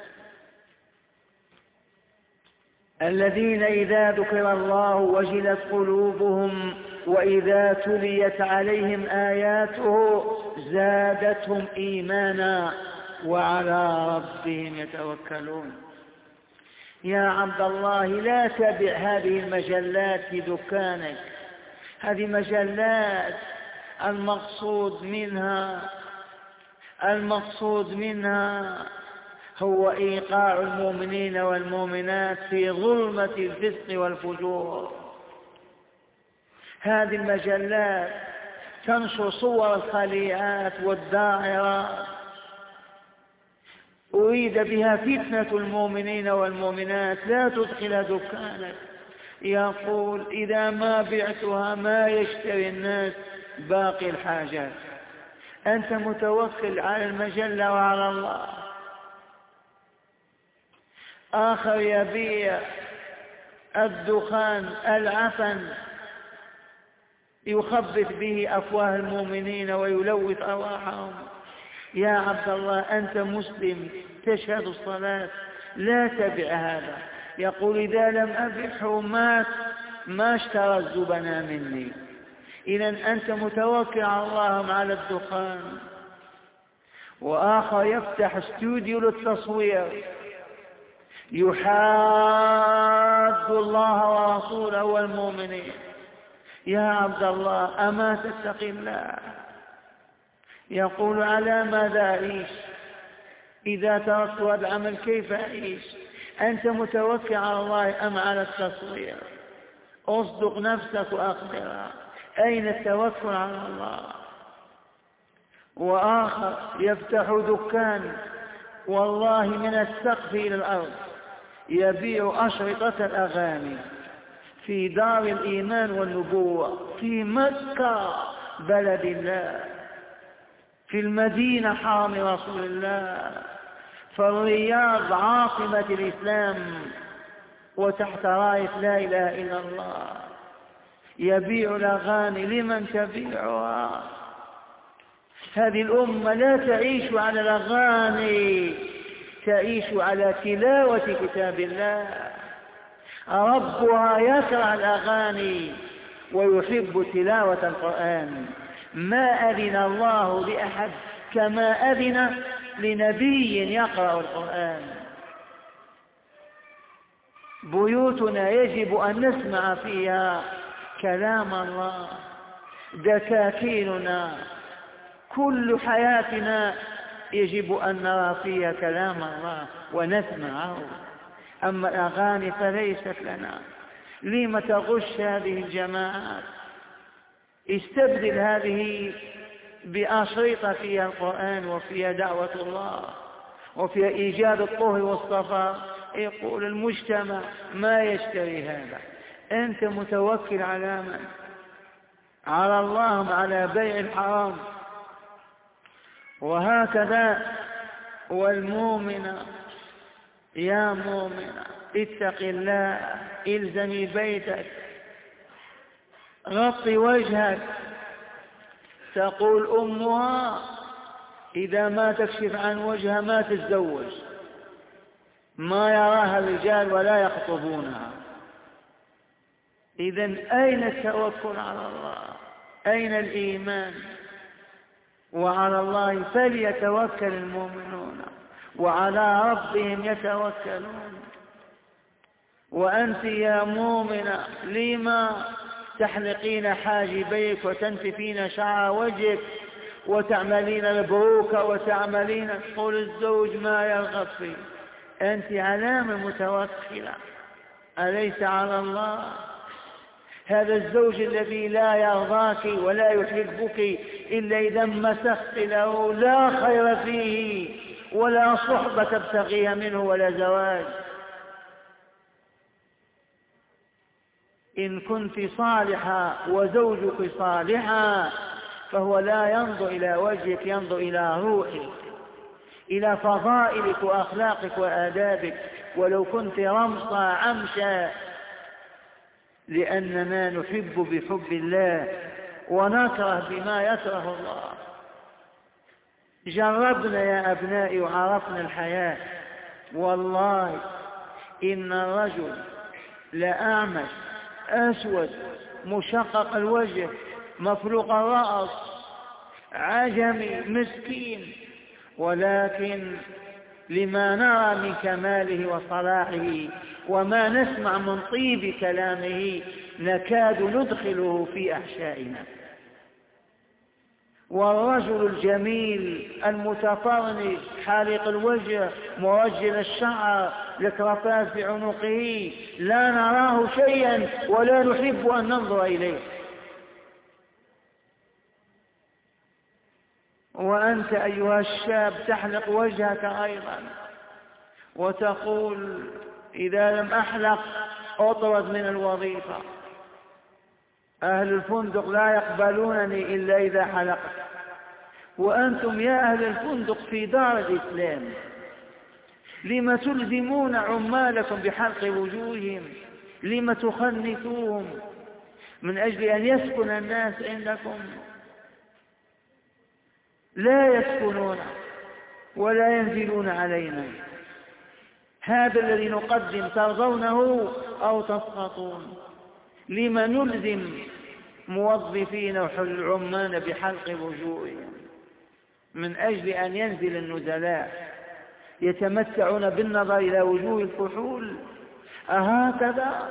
الذين إذا ذكر الله وجلت قلوبهم وإذا تليت عليهم آياته زادتهم إيمانا وعلى ربهم يتوكلون. يا عبد الله لا تبع هذه المجلات في دكانك، هذه مجلات المقصود منها المقصود منها هو إيقاع المؤمنين والمؤمنات في ظلمة الفسق والفجور. هذه المجلات تنشر صور الخليعات والدائرات، أريد بها فتنة المؤمنين والمؤمنات. لا تدخل دكانك، يقول إذا ما بعتها ما يشتري الناس باقي الحاجات. أنت متوكل على المجلة وعلى الله. آخر يبيع الدخان العفن يخبث به أفواه المؤمنين ويلوث أرواحهم. يا عبد الله أنت مسلم تشهد الصلاة، لا تبع هذا. يقول إذا لم أبعه مات ما اشترى الزبناء مني. إذن أنت متوكل على الله على الدخان. وآخر يفتح استوديو للتصوير يحاد الله ورسوله والمؤمنين. يا عبد الله أما تتقي الله؟ يقول على ماذا أعيش إذا تركت هذا العمل؟ كيف أعيش؟ أنت متوكل على الله أم على التصوير؟ أصدق نفسك وأخبرها، أين التوكل على الله؟ وآخر يفتح دكان والله من السقف إلى الأرض يبيع أشرطة الأغاني في دار الإيمان والنبوة في مكة بلد الله، في المدينة حرم رسول الله، فالرياض عاصمة الإسلام وتحت راية لا إله إلا الله. يبيع الأغاني. لمن تبيعها؟ هذه الأمة لا تعيش على الأغاني، تعيش على تلاوة كتاب الله. ربها يكره الأغاني ويحب تلاوة القرآن. ما أذن الله لأحد كما أذن لنبي يقرأ القرآن. بيوتنا يجب أن نسمع فيها كلام الله. دكاكيننا كل حياتنا يجب أن نرى فيها كلام الله ونسمعه. أما الأغاني فليست لنا. لم تغش هذه الجماعات؟ استبدل هذه بأشرطة فيها القرآن وفيها دعوة الله وفيها إيجاد الطهر والصفاء. يقول المجتمع ما يشتري هذا. أنت متوكل على من؟ على الله، على بيع الحرام. وهكذا والمؤمن يا مؤمن اتق الله، الزمي بيتك، غطي وجهك. تقول أمها إذا ما تكشف عن وجهها ما تتزوج، ما يراها الرجال ولا يخطبونها. إذن أين التوكل على الله؟ أين الإيمان؟ وعلى الله فليتوكل المؤمنون وعلى ربهم يتوكلون. وأنت يا مؤمنة لما تحلقين حاجبيك وتنتفين شعر وجهك وتعملين البروكة وتعملين؟ تقول الزوج ما يرغب فيه. أنت علامة متوكلة، أليس على الله؟ هذا الزوج الذي لا يرضاك ولا يحبك إلا إذا مسخت له لا خير فيه ولا صحبة تبتغيها منه ولا زواج. إن كنت صالحة وزوجك صالحا فهو لا ينظر إلى وجهك، ينظر إلى روحك، إلى فضائلك وأخلاقك وآدابك. ولو كنت رمصا عمشا لأننا نحب بحب الله ونكره بما يكره الله. جربنا يا أبنائي وعرفنا الحياة. والله إن الرجل لأعمش أسود مشقق الوجه مفلوق الرأس عجمي مسكين، ولكن لما نرى من كماله وصلاحه وما نسمع من طيب كلامه نكاد ندخله في أحشائنا. والرجل الجميل المتفرنج حالق الوجه مرجل الشعر الكرافات في عنقه لا نراه شيئا ولا نحب أن ننظر إليه. وأنت أيها الشاب تحلق وجهك أيضا وتقول إذا لم أحلق أطرد من الوظيفة، أهل الفندق لا يقبلونني إلا إذا حلقت. وأنتم يا أهل الفندق في دار الإسلام لم تلزمون عمالكم بحلق وجوههم؟ لم تخنثوهم من أجل أن يسكن الناس عندكم؟ لا يسكنون ولا ينزلون علينا. هذا الذي نقدم ترضونه أو تسخطون؟ لم نلزم موظفين وعمال بحلق وجوههم؟ من أجل أن ينزل النزلاء يتمتعون بالنظر إلى وجوه الفحول؟ أهكذا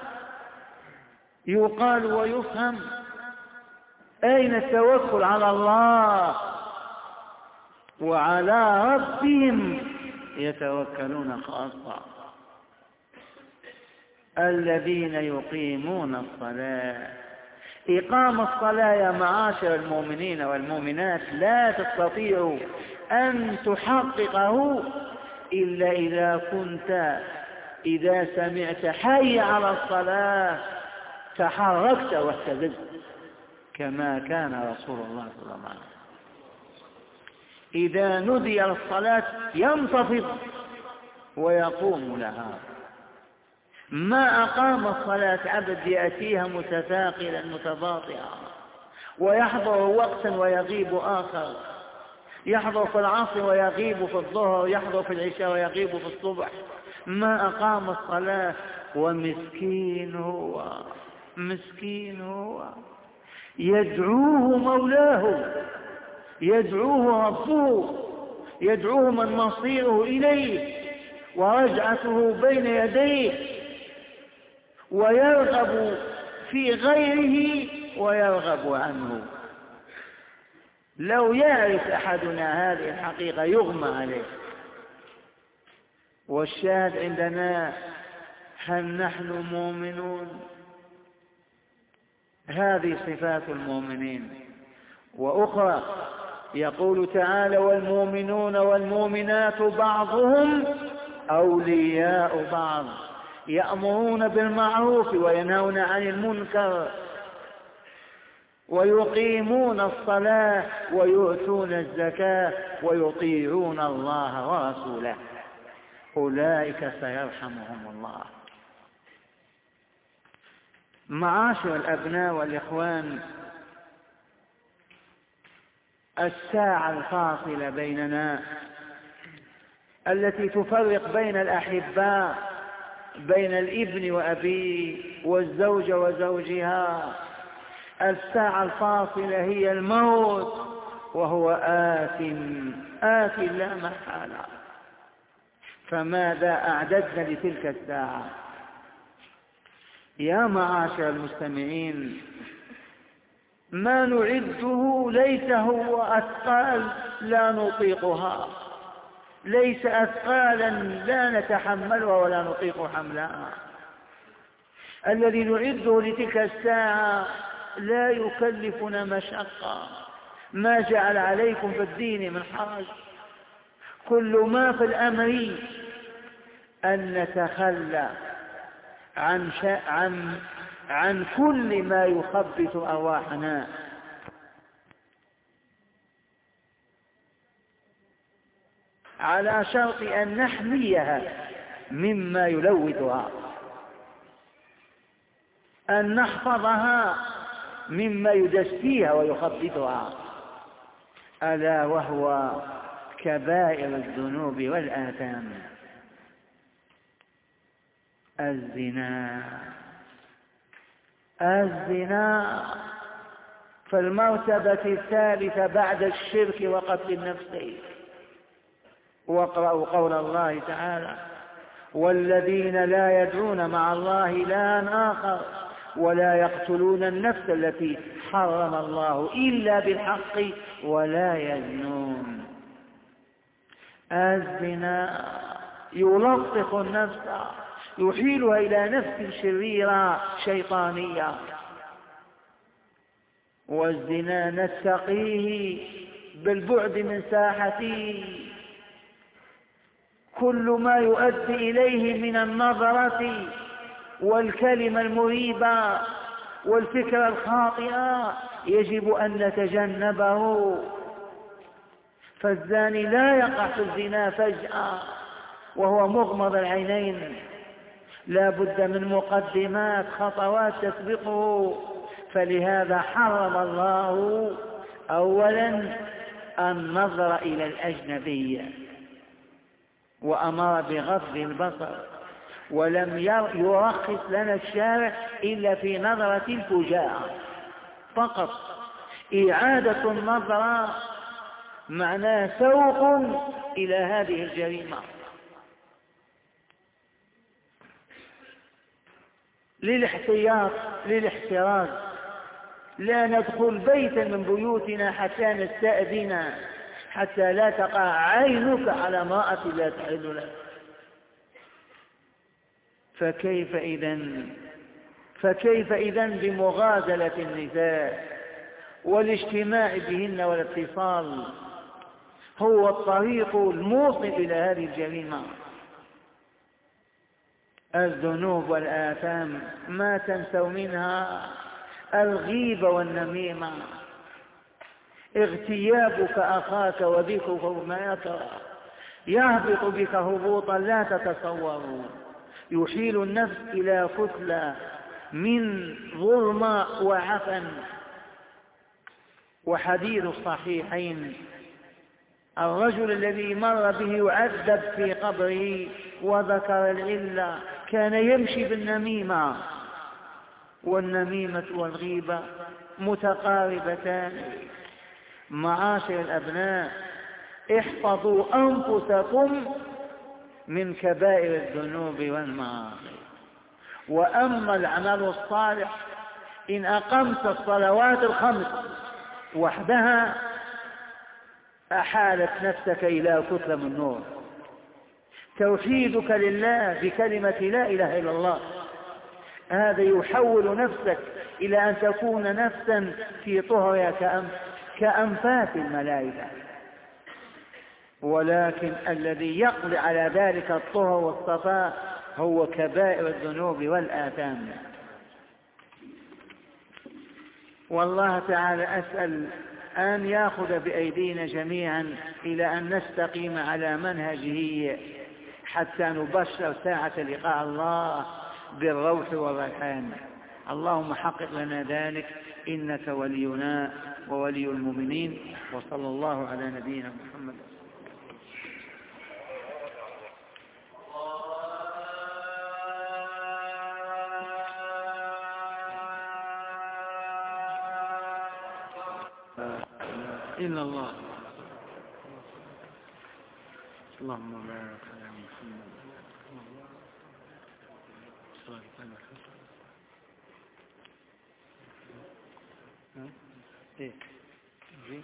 يقال ويفهم؟ أين التوكل على الله؟ وعلى ربهم يتوكلون خاصة الذين يقيمون الصلاة. إقام الصلاة يا معاشر المؤمنين والمؤمنات لا تستطيع أن تحققه إلا إذا كنت إذا سمعت حي على الصلاة تحركت واهتززت كما كان رسول الله صلى الله عليه وسلم إذا نودي للصلاة ينتفض ويقوم لها. ما أقام الصلاة عبد يأتيها متثاقلا متباطئا ويحضر وقتا ويغيب آخر، يحضر في العصر ويغيب في الظهر، يحضر في العشاء ويغيب في الصبح. ما أقام الصلاة ومسكين هو مسكين هو يدعوه مولاه، يدعوه ربه، يدعوه من مصيره إليه ورجعته بين يديه، ويرغب في غيره ويرغب عنه. لو يعرف أحدنا هذه الحقيقة يغمى عليه. والشاهد عندنا هل نحن مؤمنون؟ هذه صفات المؤمنين. وأخرى يقول تعالى والمؤمنون والمؤمنات بعضهم أولياء بعض يأمرون بالمعروف وينهون عن المنكر ويقيمون الصلاة ويؤتون الزكاة ويطيعون الله ورسوله أولئك سيرحمهم الله. معاشر الأبناء والإخوان، الساعة الفاصلة بيننا التي تفرق بين الأحباء، بين الابن وأبيه والزوجة وزوجها، الساعة الفاصلة هي الموت، وهو آت آت لا محالة. فماذا أعددنا لتلك الساعة؟ يا معاشر المستمعين، ما نعده ليس هو أثقال لا نطيقها، ليس أثقالا لا نتحملها ولا نطيق حملها. الذي نعده لتلك الساعة لا يكلفنا مشقة، ما جعل عليكم في الدين من حرج. كل ما في الأمر أن نتخلى عن, عن, عن كل ما يخبث أرواحنا، على شرط أن نحميها مما يلوثها. أن نحفظها مما يدسيها ويخبطها، ألا وهو كبائر الذنوب والآثام. الزنا الزنا فالمرتبة الثالثة بعد الشرك وقتل النفس. واقرأوا قول الله تعالى: والذين لا يدعون مع الله إلها آخر ولا يقتلون النفس التي حرم الله إلا بالحق ولا يزنون. الزنا يلطخ النفس، يحيلها إلى نفس شريرة شيطانية. والزنا نتقيه بالبعد من ساحته، كل ما يؤدي إليه من النظرة والكلمة المريبة والفكرة الخاطئة يجب أن نتجنبه. فالزاني لا يقع في الزنا فجأة وهو مغمض العينين، لا بد من مقدمات، خطوات تسبقه. فلهذا حرم الله أولا النظر إلى الأجنبية وأمر بغض البصر، ولم يرخص لنا الشارع إلا في نظرة الفجاءة فقط. إعادة النظرة معناه سوق إلى هذه الجريمة. للاحتياط للاحتراز لا ندخل بيتا من بيوتنا حتى نستأذن، حتى لا تقع عينك على امرأة لا تحل لك. فكيف إذن فكيف إذن بمغازلة النساء والاجتماع بهن والاتصال هو الطريق الموصل إلى هذه الجريمة. الذنوب والآثام ما تنسوا منها الغيبة والنميمة، اغتيابك أخاك وذكره ما يكره يهبط بك هبوطا لا تتصوره، يحيل النفس إلى كتلة من ظلمة وعفن. وحديث الصحيحين: الرجل الذي مر به يعذب في قبره وذكر العلة، كان يمشي بالنميمة، والنميمة والغيبة متقاربتان. معاشر الأبناء، احفظوا أنفسكم من كبائر الذنوب والمعاصي. وأما العمل الصالح، إن أقمت الصلوات الخمس وحدها أحالت نفسك إلى كتلة من نور. توحيدك لله بكلمة لا إله إلا الله، هذا يحول نفسك إلى أن تكون نفسا في طهرها كأنفاس الملائكة. ولكن الذي يقضي على ذلك الطهر والصفاء هو كبائر الذنوب والآثام. والله تعالى أسأل أن يأخذ بأيدينا جميعا إلى أن نستقيم على منهجه حتى نبشر ساعة لقاء الله بالروح والريحان. اللهم حقق لنا ذلك إنك ولينا وولي المؤمنين. وصلى الله على نبينا محمد. إلا الله. اللهم بارك على محمد. إيه جي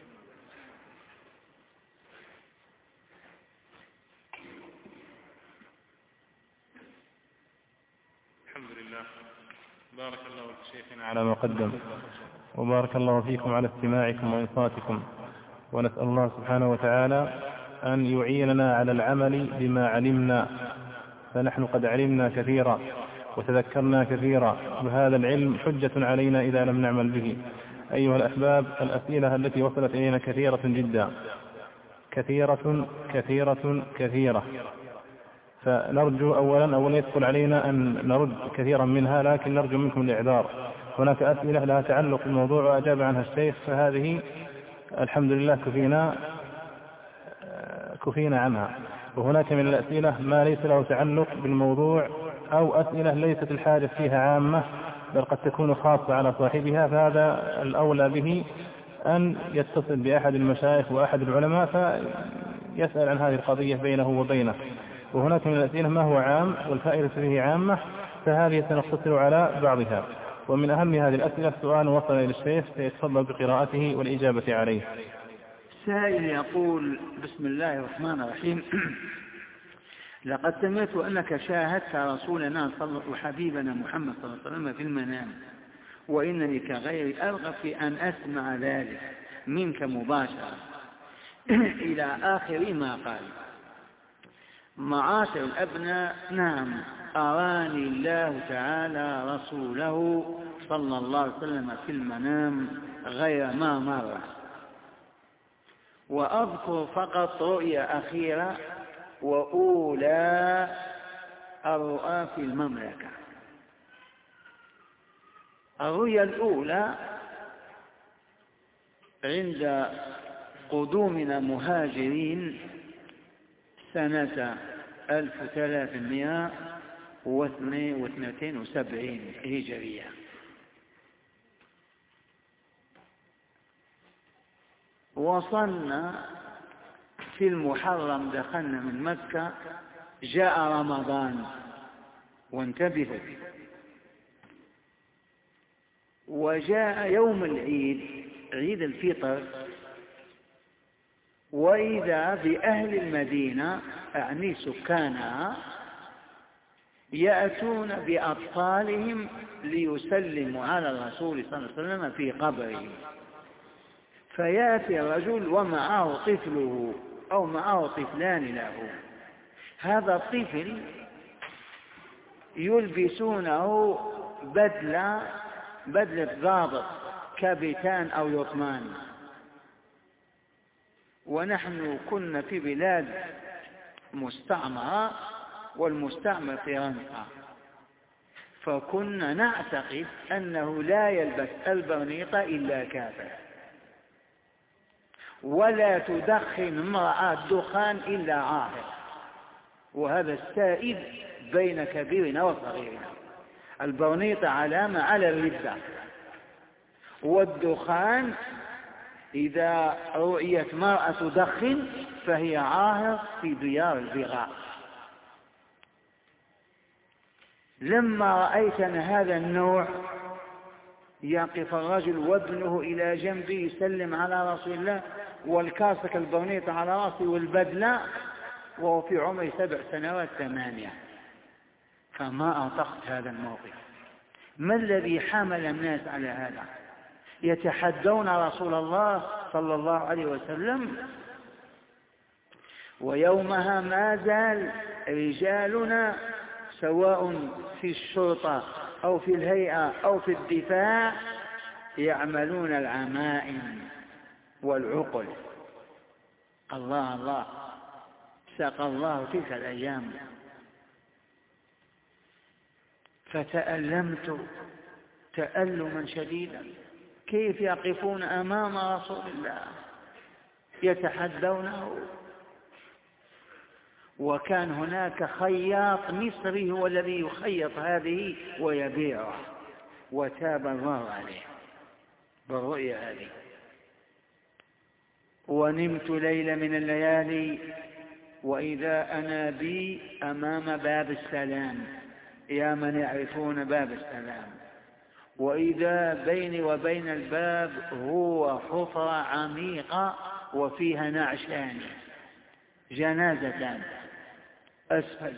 الحمد لله. بارك الله في شيخنا على ما قدم، وبارك الله فيكم على استماعكم وإنصاتكم. ونسأل الله سبحانه وتعالى أن يعيننا على العمل بما علمنا، فنحن قد علمنا كثيرا وتذكرنا كثيرا، وهذا العلم حجة علينا إذا لم نعمل به. أيها الأحباب، الأسئلة التي وصلت إلينا كثيرة جدا، كثيرة كثيرة كثيرة. فنرجو أولا أولا يدخل علينا أن نرد كثيرا منها، لكن نرجو منكم الإعذار. هناك أسئلة لها تعلق بالموضوع وأجاب عنها الشيخ، فهذه الحمد لله كفينا كفينا عنها. وهناك من الأسئلة ما ليس له تعلق بالموضوع، أو أسئلة ليست الحاجة فيها عامة بل قد تكون خاصة على صاحبها، فهذا الأولى به أن يتصل بأحد المشايخ وأحد العلماء فيسأل عن هذه القضية بينه وبينه. وهناك من الأسئلة ما هو عام والفائدة فيه عامة، فهذه سنقتصر على بعضها. ومن أهم هذه الأسئلة سؤال وصل إلى الشيخ سيتفضل بقراءته والإجابة عليه. سائل يقول: بسم الله الرحمن الرحيم. لقد سمعت أنك شاهدت رسولنا صلى وحبيبنا محمد صلى الله عليه وسلم في المنام، وإنني كغيري أرغب في أن أسمع ذلك منك مباشرة إلى آخر ما قال. معاشر الأبناء، نعم، أراني الله تعالى رسوله صلى الله عليه وسلم في المنام غير ما مرة، وأذكر فقط رؤية أخيرة وأولى الرؤى في المملكة. الرؤيا الأولى عند قدومنا مهاجرين سنة ألف وثلاثمائة واثنين وسبعين هجرية. وصلنا في المحرم، دخلنا من مكة، جاء رمضان، وانتبهوا، وجاء يوم العيد، عيد الفطر، وإذا بأهل المدينة أعني سكانها يأتون بأطفالهم ليسلموا على الرسول صلى الله عليه وسلم في قبره، فيأتي الرجل ومعه طفله أو معه طفلان له. هذا الطفل يلبسونه بدلة بدلة ضابط، كابتن أو يطمان. ونحن كنا في بلاد مستعمرة، والمستعمر فرنسا، فكنا نعتقد أنه لا يلبس البرنيطة إلا كافر، ولا تدخن امرأة دخان إلا عاهر، وهذا السائد بين كبيرنا وصغيرنا. البرنيطة علامة على الردة، والدخان إذا رؤيت مرأة تدخن فهي عاهر في ديار البغاء. لما رأيتنا هذا النوع، يقف الرجل وابنه إلى جنبه يسلم على رسول الله، والكاسك البرنيطة على رأسه والبدلة، وهو في عمر سبع سنوات ثمانية. فما أطقت هذا الموقف. ما الذي حمل الناس على هذا؟ يتحدون رسول الله صلى الله عليه وسلم. ويومها ما زال رجالنا سواء في الشرطة أو في الهيئة أو في الدفاع يعملون العمائم والعقل. الله الله، ساق الله تلك الأيام. فتألمت تألما شديدا. كيف يقفون أمام رسول الله يتحدونه؟ وكان هناك خياط مصري هو الذي يخيط هذه ويبيعها، وتاب الله عليه بالرؤيا هذه. ونمت ليلة من الليالي وإذا أنا بي أمام باب السلام، يا من يعرفون باب السلام، وإذا بيني وبين الباب هو حفرة عميقة وفيها نعشان، جنازتان أسفل،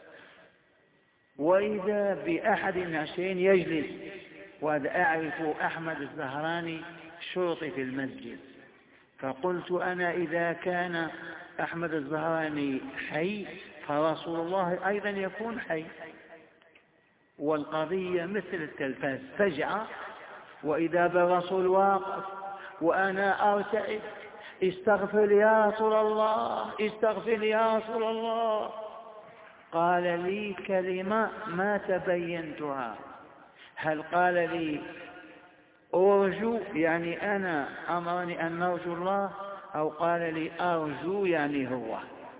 وإذا بأحد النعشين يجلس، وهذا أعرف أحمد الزهراني شرطي في المسجد. فقلت أنا إذا كان أحمد الزهراني حي فرسول الله أيضا يكون حي. والقضية مثل التلفاز، فجأة وإذا بالرسول واقف وأنا أرتعد: استغفر يا رسول الله، استغفر يا رسول الله. قال لي كلمة ما تبينتها، هل قال لي أرجو يعني أنا أمرني أن نرجو الله، أو قال لي أرجو يعني هو؟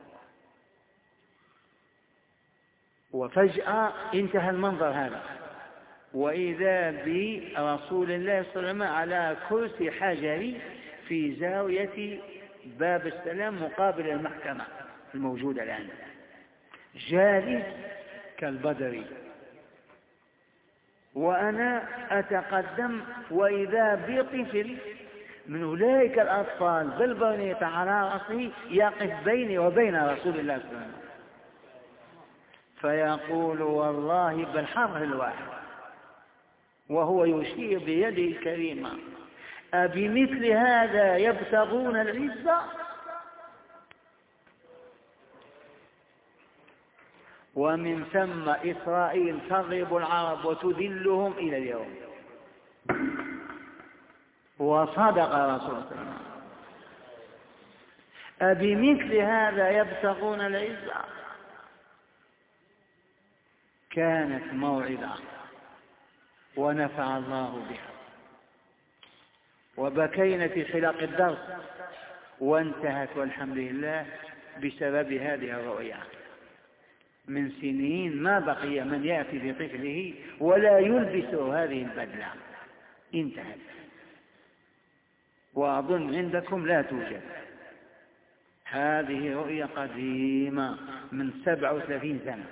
وفجأة انتهى المنظر هذا، وإذا برسول الله صلى الله عليه وسلم على كرسي حجري في زاوية باب السلام مقابل المحكمة الموجودة الآن، جالس كالبدر، وأنا أتقدم وإذا بطفل من أولئك الأطفال بالبنية على رأسه يقف بيني وبين رسول الله صلى الله عليه وسلم فيقول والله بالحرف الواحد وهو يشير بيده الكريمة: أبمثل هذا يبتغون العزة؟ ومن ثم إسرائيل تضرب العرب وتذلهم إلى اليوم. وصدق رسول الله صلى الله عليه وسلم. أبمثل هذا يبتغون العزة؟ كانت موعظة ونفع الله بها، وبكينا في حلق الدرس وانتهت والحمد لله بسبب هذه الرؤيا. من سنين ما بقي من يأتي بطفله ولا يلبس هذه البدلة، انتهت، وأظن عندكم لا توجد. هذه رؤيا قديمة من سبع وثلاثين سنة.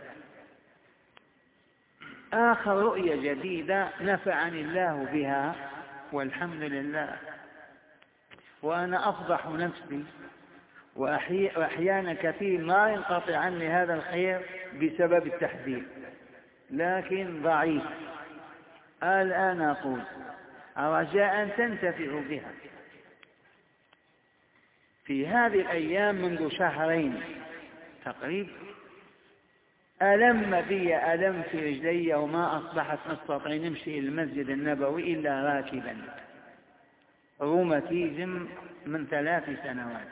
آخر رؤيا جديدة نفعني الله بها والحمد لله، وأنا أفضح نفسي، وأحيانا كثير ما ينقطع عني هذا الخير بسبب التحذير، لكن ضعيف. الآن أقول رجاء تنتفع بها. في هذه الأيام منذ شهرين تقريبا ألم بي ألم في رجلي، وما أصبحت أستطيع نمشي إلى المسجد النبوي إلا راكبا، روماتيزم من ثلاث سنوات.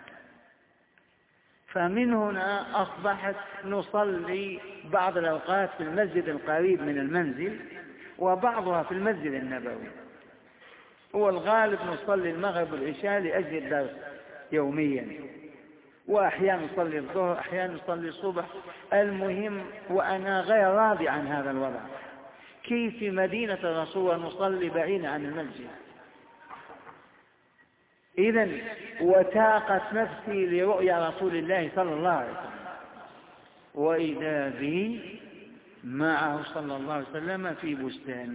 فمن هنا أصبحت نصلي بعض الأوقات في المسجد القريب من المنزل وبعضها في المسجد النبوي، والغالب نصلي المغرب والعشاء لأجل الدرس يوميا، وأحيانا نصلي الظهر، أحيانا نصلي الصبح. المهم وأنا غير راضي عن هذا الوضع. كيف في مدينة الرسول نصلي بعيد عن المسجد؟ إذن وتاقت نفسي لرؤيا رسول الله صلى الله عليه وسلم، وإذا بي معه صلى الله عليه وسلم في بستان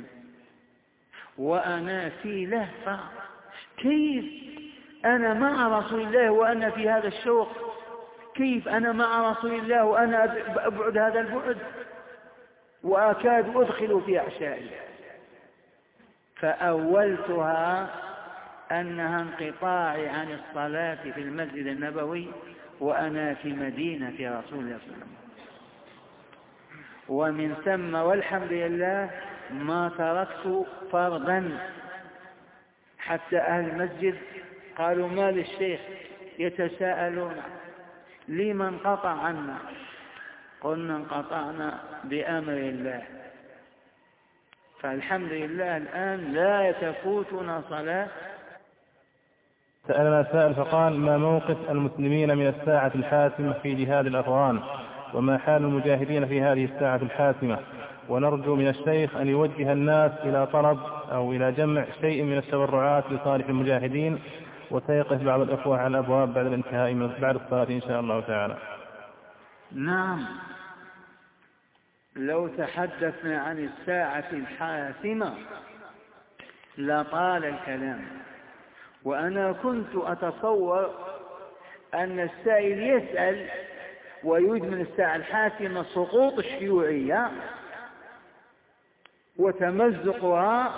وأنا في لهفة. كيف أنا مع رسول الله وأنا في هذا الشوق؟ كيف أنا مع رسول الله وأنا أبعد هذا البعد وأكاد أدخل في أعشائي؟ فأولتها أنها انقطاعي عن الصلاة في المسجد النبوي وأنا في مدينة رسول الله صلى الله عليه وسلم. ومن ثم والحمد لله ما تركت فرضا، حتى أهل المسجد قالوا ما للشيخ، يتساءلون لما انقطع عنا؟ قلنا انقطعنا بأمر الله. فالحمد لله الآن لا تفوتنا صلاة. سألنا سائل فقال: ما موقف المسلمين من الساعة الحاسمة في جهاد الأفغان، وما حال المجاهدين في هذه الساعة الحاسمة؟ ونرجو من الشيخ أن يوجه الناس إلى طلب أو إلى جمع شيء من التبرعات لصالح المجاهدين، وسيقف بعض الأخوة على الأبواب بعد الانتهاء من بعد الصلاة إن شاء الله تعالى. نعم، لو تحدثنا عن الساعة الحاسمة لطال الكلام، وأنا كنت أتصور أن السائل يسأل ويريد من الساعة الحاسمة سقوط الشيوعية وتمزقها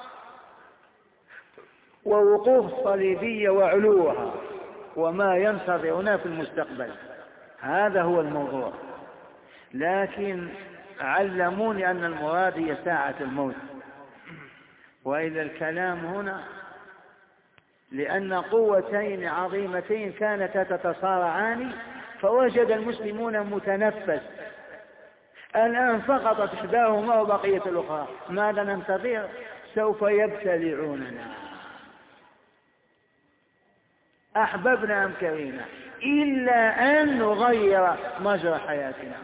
ووقوف الصليبية وعلوها وما ينتظرنا في المستقبل. هذا هو الموضوع، لكن علموني أن المراد هي ساعة الموت. وإلى الكلام هنا لأن قوتين عظيمتين كانتا تتصارعان، فوجد المسلمون متنفس الآن سقطت إحداهما وبقية الأخرى، ماذا ننتظر؟ سوف يبتلعوننا أحببنا أم كرهنا، إلا أن نغير مجرى حياتنا.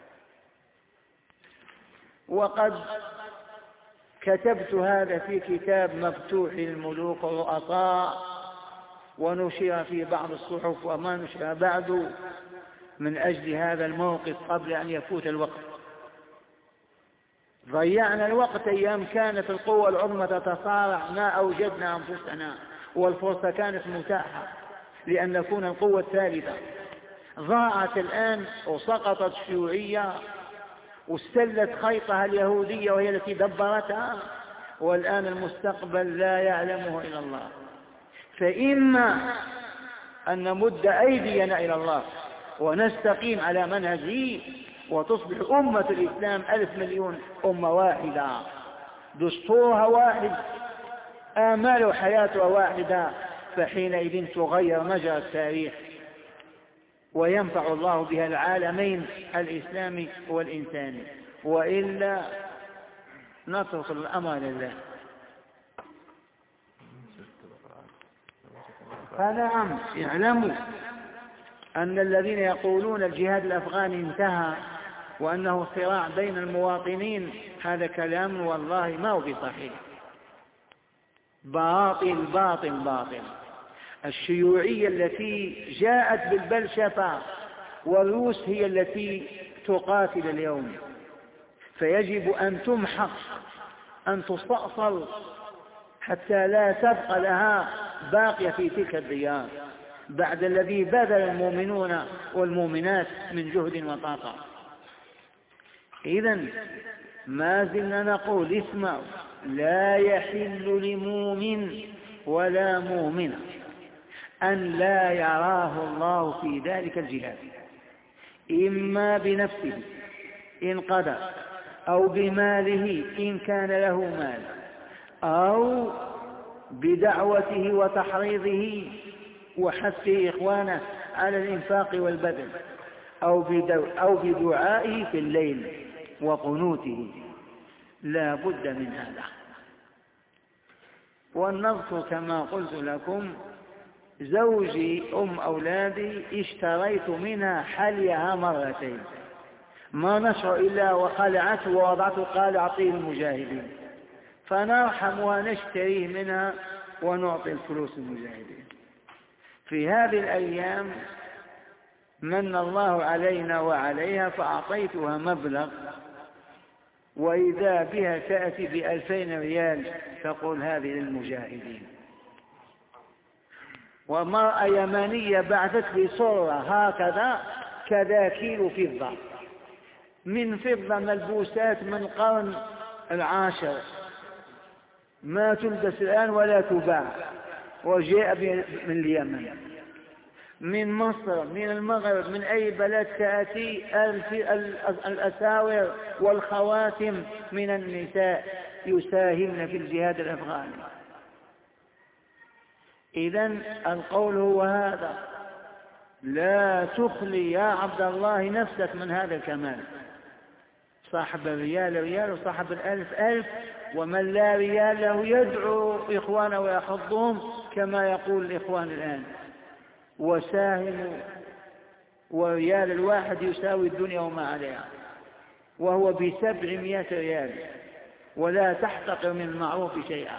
وقد كتبت هذا في كتاب مفتوح للملوك والرؤساء، ونشر في بعض الصحف وما نشر بعد، من أجل هذا الموقف قبل أن يفوت الوقت. ضيعنا الوقت أيام كانت القوة العظمى تتصارع، ما أوجدنا أنفسنا والفرصة كانت متاحة لأن نكون القوة الثالثة. ضاعت الآن وسقطت الشيوعية واستلت خيطها اليهودية وهي التي دبرتها، والآن المستقبل لا يعلمه إلا الله. فإما أن نمد أيدينا إلى الله ونستقيم على منهجه وتصبح أمة الإسلام ألف مليون أمة واحدة، دستورها واحد، آمال وحياتها واحدة، فحينئذ تغير مجرى التاريخ وينفع الله بها العالمين الإسلامي والإنساني، وإلا نترك الأمر لله. فنعم اعلموا أن الذين يقولون الجهاد الأفغاني انتهى وأنه صراع بين المواطنين، هذا كلام والله ما هو بصحيح، باطل باطل باطل. الشيوعية التي جاءت بالبلشفة والروس هي التي تقاتل اليوم، فيجب أن تمحق، أن تستأصل حتى لا تبقى لها باقية في تلك الديار بعد الذي بذل المؤمنون والمؤمنات من جهد وطاقة. إذن ما زلنا نقول اسمعوا، لا يحل لمؤمن ولا مؤمنة أن لا يراه الله في ذلك الجهاد، إما بنفسه إن قدر، أو بماله إن كان له مال، أو بدعوته وتحريضه وحثه إخوانه على الإنفاق والبذل، أو أو بدعائه في الليل وقنوته، لا بد من هذا. والنظر كما قلت لكم، زوجي أم أولادي اشتريت منها حليها مرتين، ما نشعر إلا وخلعته ووضعته، قال أعطيه المجاهدين، فنرحم ونشتريه منها ونعطي الفلوس المجاهدين. في هذه الأيام من الله علينا وعليها فأعطيتها مبلغ، وإذا بها تأتي بألفين ريال تقول هذه للمجاهدين. ومرأة يمانية بعثت لي صورة هكذا كذاكيل فضة، من فضة ملبوسات من قرن العاشر، ما تلبس الآن ولا تباع، وجاء من اليمن، من مصر، من المغرب، من أي بلد تأتي الأساور والخواتم من النساء يساهمن في الجهاد الأفغاني. إذن القول هو هذا، لا تخلي يا عبد الله نفسك من هذا الكمال. صاحب الريال ريال وصاحب الألف ألف، ومن لا ريال له يدعو إخوانه ويحضهم كما يقول الإخوان الآن، وساهم، وريال الواحد يساوي الدنيا وما عليها، وهو بسبعمائة ريال، ولا تحتقر من المعروف شيئا.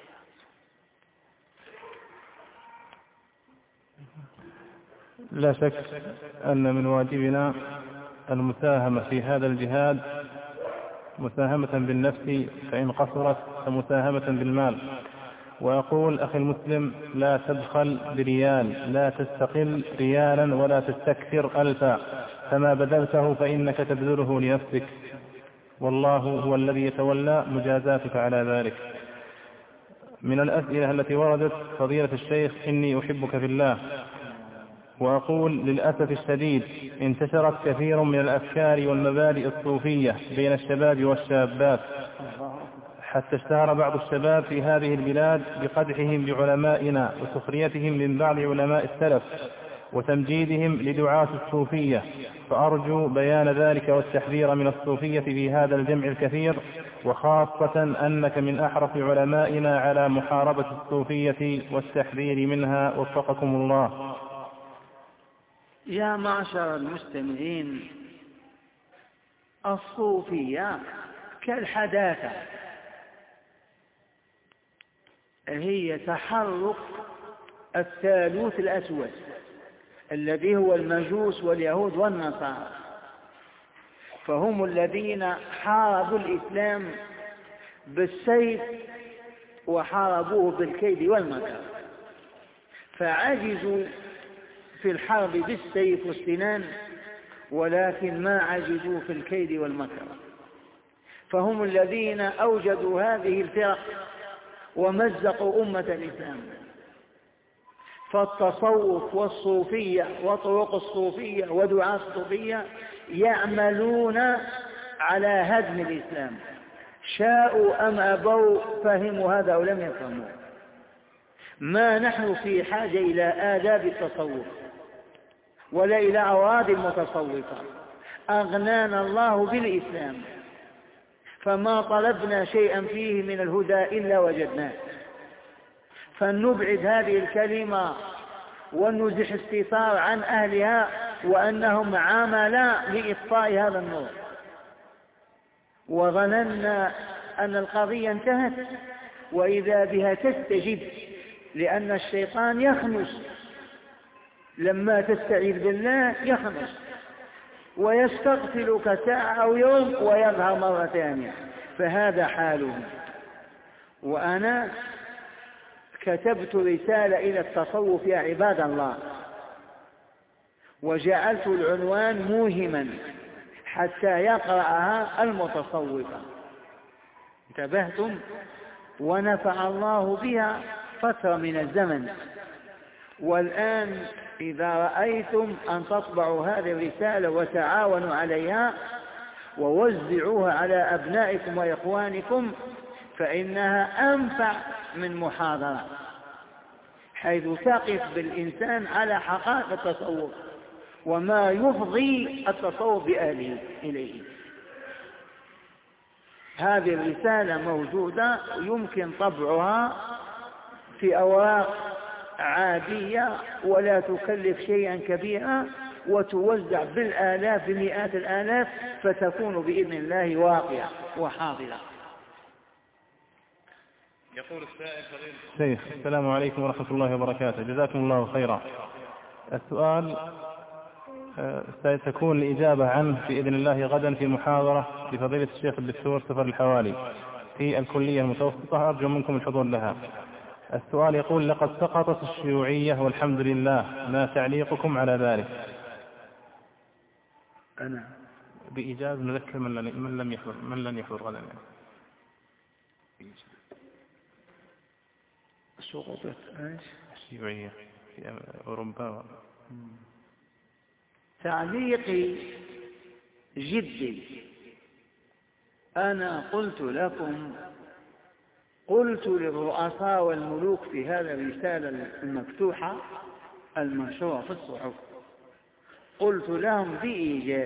لا شك أن من واجبنا المساهمة في هذا الجهاد، مساهمة بالنفس فإن قصرت فمساهمة بالمال. وأقول أخي المسلم، لا تبخل بريال، لا تستقل ريالا ولا تستكثر ألفا، فما بذلته فإنك تبذله لنفسك، والله هو الذي يتولى مجازاتك على ذلك. من الأسئلة التي وردت: فضيلة الشيخ، إني أحبك في الله، وأقول للأسف الشديد انتشرت كثير من الأفكار والمبادئ الصوفية بين الشباب والشابات، حتى اشتهر بعض الشباب في هذه البلاد بقدحهم بعلمائنا وسخريتهم من بعض علماء السلف، وتمجيدهم لدعاة الصوفية، فأرجو بيان ذلك والتحذير من الصوفية في هذا الجمع الكثير، وخاصة أنك من أحرص علمائنا على محاربة الصوفية والتحذير منها، وفقكم الله. يا معشر المستمعين، الصوفية كالحداثة، هي تحرك الثالوث الأسود الذي هو المجوس واليهود والنصارى، فهم الذين حاربوا الإسلام بالسيف وحاربوه بالكيد والمكر، فعجزوا في الحرب بالسيف والسنان، ولكن ما عجزوا في الكيد والمكر، فهم الذين أوجدوا هذه الفرق ومزقوا أمة الإسلام. فالتصوف والصوفية وطرق الصوفية ودعاة الصوفية يعملون على هدم الإسلام، شاءوا أم أبوا، فهموا هذا أو لم يفهموا. ما نحن في حاجة إلى آداب التصوف ولا إلى أوراد المتصوفة، أغنانا الله بالإسلام، فما طلبنا شيئا فيه من الهدى إلا وجدناه. فلنبعد هذه الكلمة ونزح الستار عن أهلها، وأنهم عملا لإطفاء هذا النور، وظننا أن القضية انتهت، وإذا بها تستجد، لأن الشيطان يخنس لما تستعيذ بالله، يخنس ويستغفلك ساعة أو يوم ويظهر مرة ثانية، فهذا حاله. وأنا كتبت رسالة إلى التصوف يا عباد الله، وجعلت العنوان موهما حتى يقرأها المتصوفة، انتبهتم؟ ونفع الله بها فترة من الزمن. والآن إذا رأيتم أن تطبعوا هذه الرسالة وتعاونوا عليها ووزعوها على أبنائكم وإخوانكم، فإنها أنفع من محاضرة، حيث تقف بالإنسان على حقائق التصوف وما يفضي التصوف بأهله إليه. هذه الرسالة موجودة، يمكن طبعها في أوراق عادية ولا تكلف شيئا كبيرا، وتوزع بالآلاف بمئات الآلاف، فتكون بإذن الله واقعة وحاضرة. يقول السائل فضيلة الشيخ: السلام عليكم ورحمة الله وبركاته، جزاكم الله خيرا. السؤال ستكون الإجابة عنه بإذن الله غدا في محاضرة لفضيلة الشيخ الدكتور سفر الحوالي في الكلية المتوسطة، أرجو منكم الحضور لها. السؤال يقول: لقد سقطت الشيوعية والحمد لله، ما تعليقكم على ذلك؟ أنا بإيجاز نذكر من لم يحضر من لن يحضر غدا. سقطت الشيوعية في أوروبا. تعليقي جدي، أنا قلت لكم، قلت للرؤساء والملوك في هذه الرسالة المفتوحة المنشورة في الصحف، قلت لهم بإيجاز: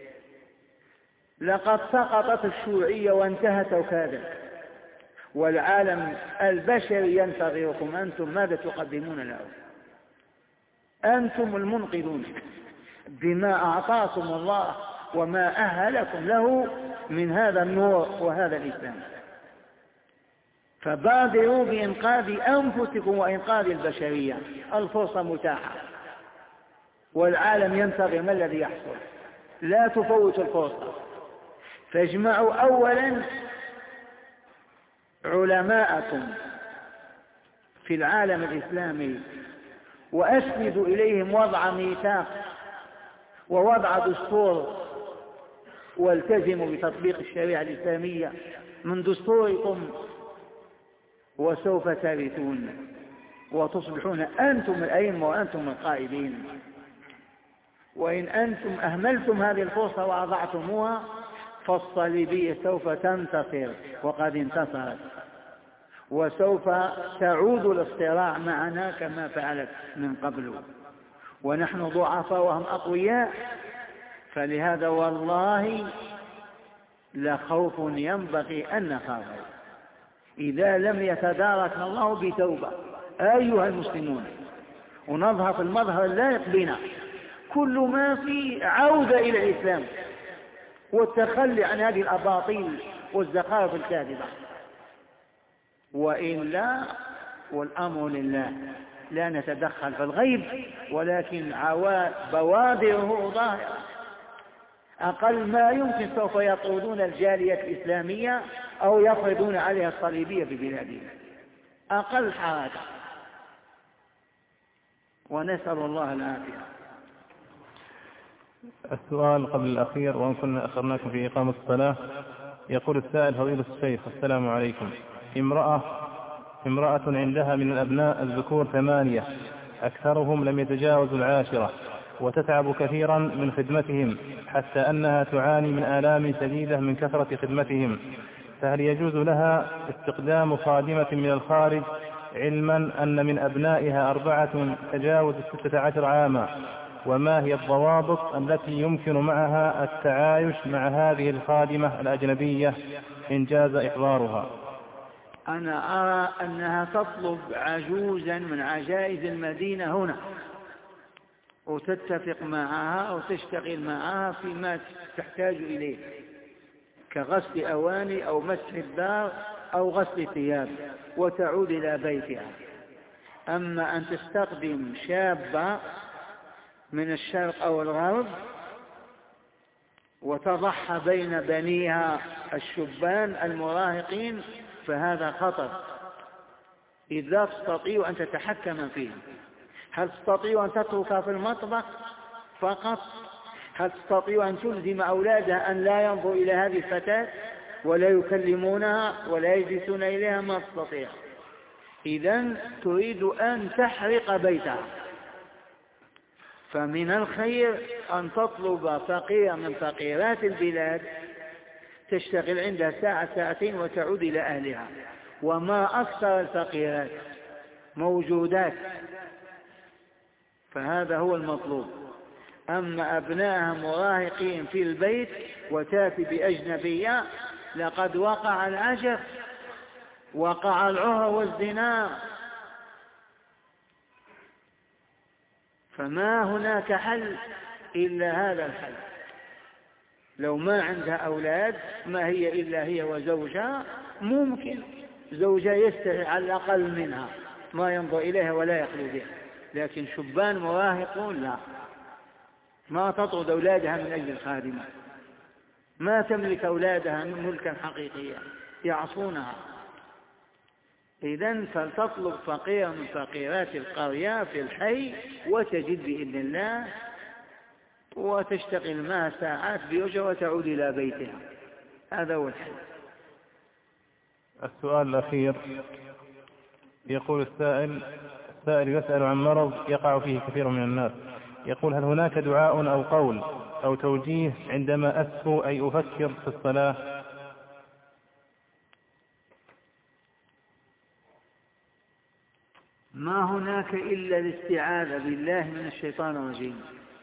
لقد سقطت الشيوعية وانتهت وكادت، والعالم البشري ينتظركم، أنتم ماذا تقدمون له؟ أنتم المنقذون بما أعطاكم الله وما أهلكم له من هذا النور وهذا الإسلام، فبادروا بإنقاذ أنفسكم وإنقاذ البشرية، الفرصة متاحة والعالم ينتظر ما الذي يحصل، لا تفوتوا الفرصة. فاجمعوا أولا علماءكم في العالم الإسلامي وأسندوا إليهم وضع ميثاق ووضع دستور، والتزموا بتطبيق الشريعة الإسلامية من دستوركم، وسوف ترثون وتصبحون أنتم الأئمة وأنتم القائدين. وإن أنتم أهملتم هذه الفرصة وأضعتموها، فالصليبية سوف تنتصر وقد انتصرت، وسوف تعود للصراع معنا كما فعلت من قبل. ونحن ضعفاء وهم أقوياء. فلهذا والله لخوف ينبغي أن نخاف إذا لم يتداركنا الله بتوبة أيها المسلمون، ونظهر في المظهر اللائق بنا كل ما في عودة إلى الإسلام والتخلي عن هذه الأباطيل والزخارف الكاذبة، وإلا والأمر لله لا نتدخل في الغيب، ولكن بوادره ظاهرة. أقل ما يمكن سوف يطردون الجالية الإسلامية أو يفرضون عليها الصليبية في بلادهم، أقل حركة، ونسأل الله العافية. السؤال قبل الأخير، وإن كنا أخرناكم في إقامة الصلاة، يقول السائل: فضيلة الشيخ السلام عليكم، امرأة امرأة عندها من الأبناء الذكور ثمانية، أكثرهم لم يتجاوزوا العاشرة، وتتعب كثيرا من خدمتهم حتى أنها تعاني من آلام شديدة من كثرة خدمتهم، فهل يجوز لها استخدام خادمة من الخارج، علما أن من أبنائها أربعة تجاوز ستة عشر عاما؟ وما هي الضوابط التي يمكن معها التعايش مع هذه الخادمة الأجنبية إن جاز إحضارها؟ أنا أرى أنها تطلب عجوزا من عجائز المدينة هنا، وتتفق معها وتشتغل معها فيما تحتاج إليه كغسل أواني أو مسح الدار أو غسل ثياب، وتعود إلى بيتها. أما أن تستخدم شابة من الشرق أو الغرب وتضحى بين بنيها الشبان المراهقين فهذا خطر، إذ لا تستطيع أن تتحكم فيه. هل تستطيع أن تتركها في المطبخ فقط؟ هل تستطيع أن تلزم أولادها أن لا ينظروا إلى هذه الفتاة ولا يكلمونها ولا يجلسون إليها؟ ما تستطيع. إذن تريد أن تحرق بيتها، فمن الخير أن تطلب فقيرة من فقيرات البلاد تشتغل عندها ساعة ساعتين وتعود إلى أهلها، وما أكثر الفقيرات موجودات، فهذا هو المطلوب. أما أبنائها مراهقين في البيت وتأتي بأجنبية، لقد وقع العجب، وقع العهر والزنا، فما هناك حل إلا هذا الحل. لو ما عندها أولاد ما هي إلا هي وزوجها، ممكن زوجها يستحي على الأقل منها ما ينظر إليها ولا يخلو بها، لكن شبان مراهقون لا، ما تطرد أولادها من أجل الخادمة، ما تملك أولادها ملكا حقيقيا، يعصونها. إذن فلتطلب فقيرة من فقيرات القرية في الحي وتجد بإذن الله، وتشتغل معها ساعات بأجرة وتعود إلى بيتها. هذا هو الحل. السؤال الأخير، يقول السائل السائل يسأل عن مرض يقع فيه كثير من الناس، يقول: هل هناك دعاء أو قول أو توجيه عندما أسهو أي أفكر في الصلاة؟ ما هناك إلا الاستعاذة بالله من الشيطان الرجيم.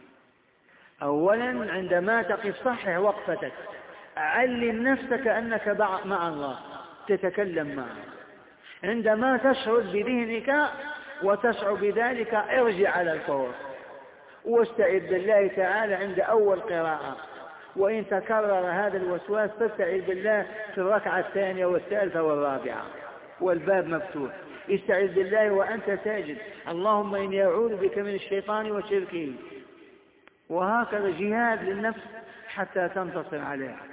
أولا عندما تقف صحح وقفتك، علم نفسك أنك مع الله تتكلم معه. عندما تشعر بذهنك وتشعر بذلك ارجع على الفور واستعذ بالله تعالى عند أول قراءة، وإن تكرر هذا الوسواس فاستعذ بالله في الركعة الثانية والثالثة والرابعة والباب مفتوح. استعذ بالله وأنت ساجد: اللهم إني أعوذ بك من الشيطان وشركه. وهكذا جهاد للنفس حتى تنتصر عليها.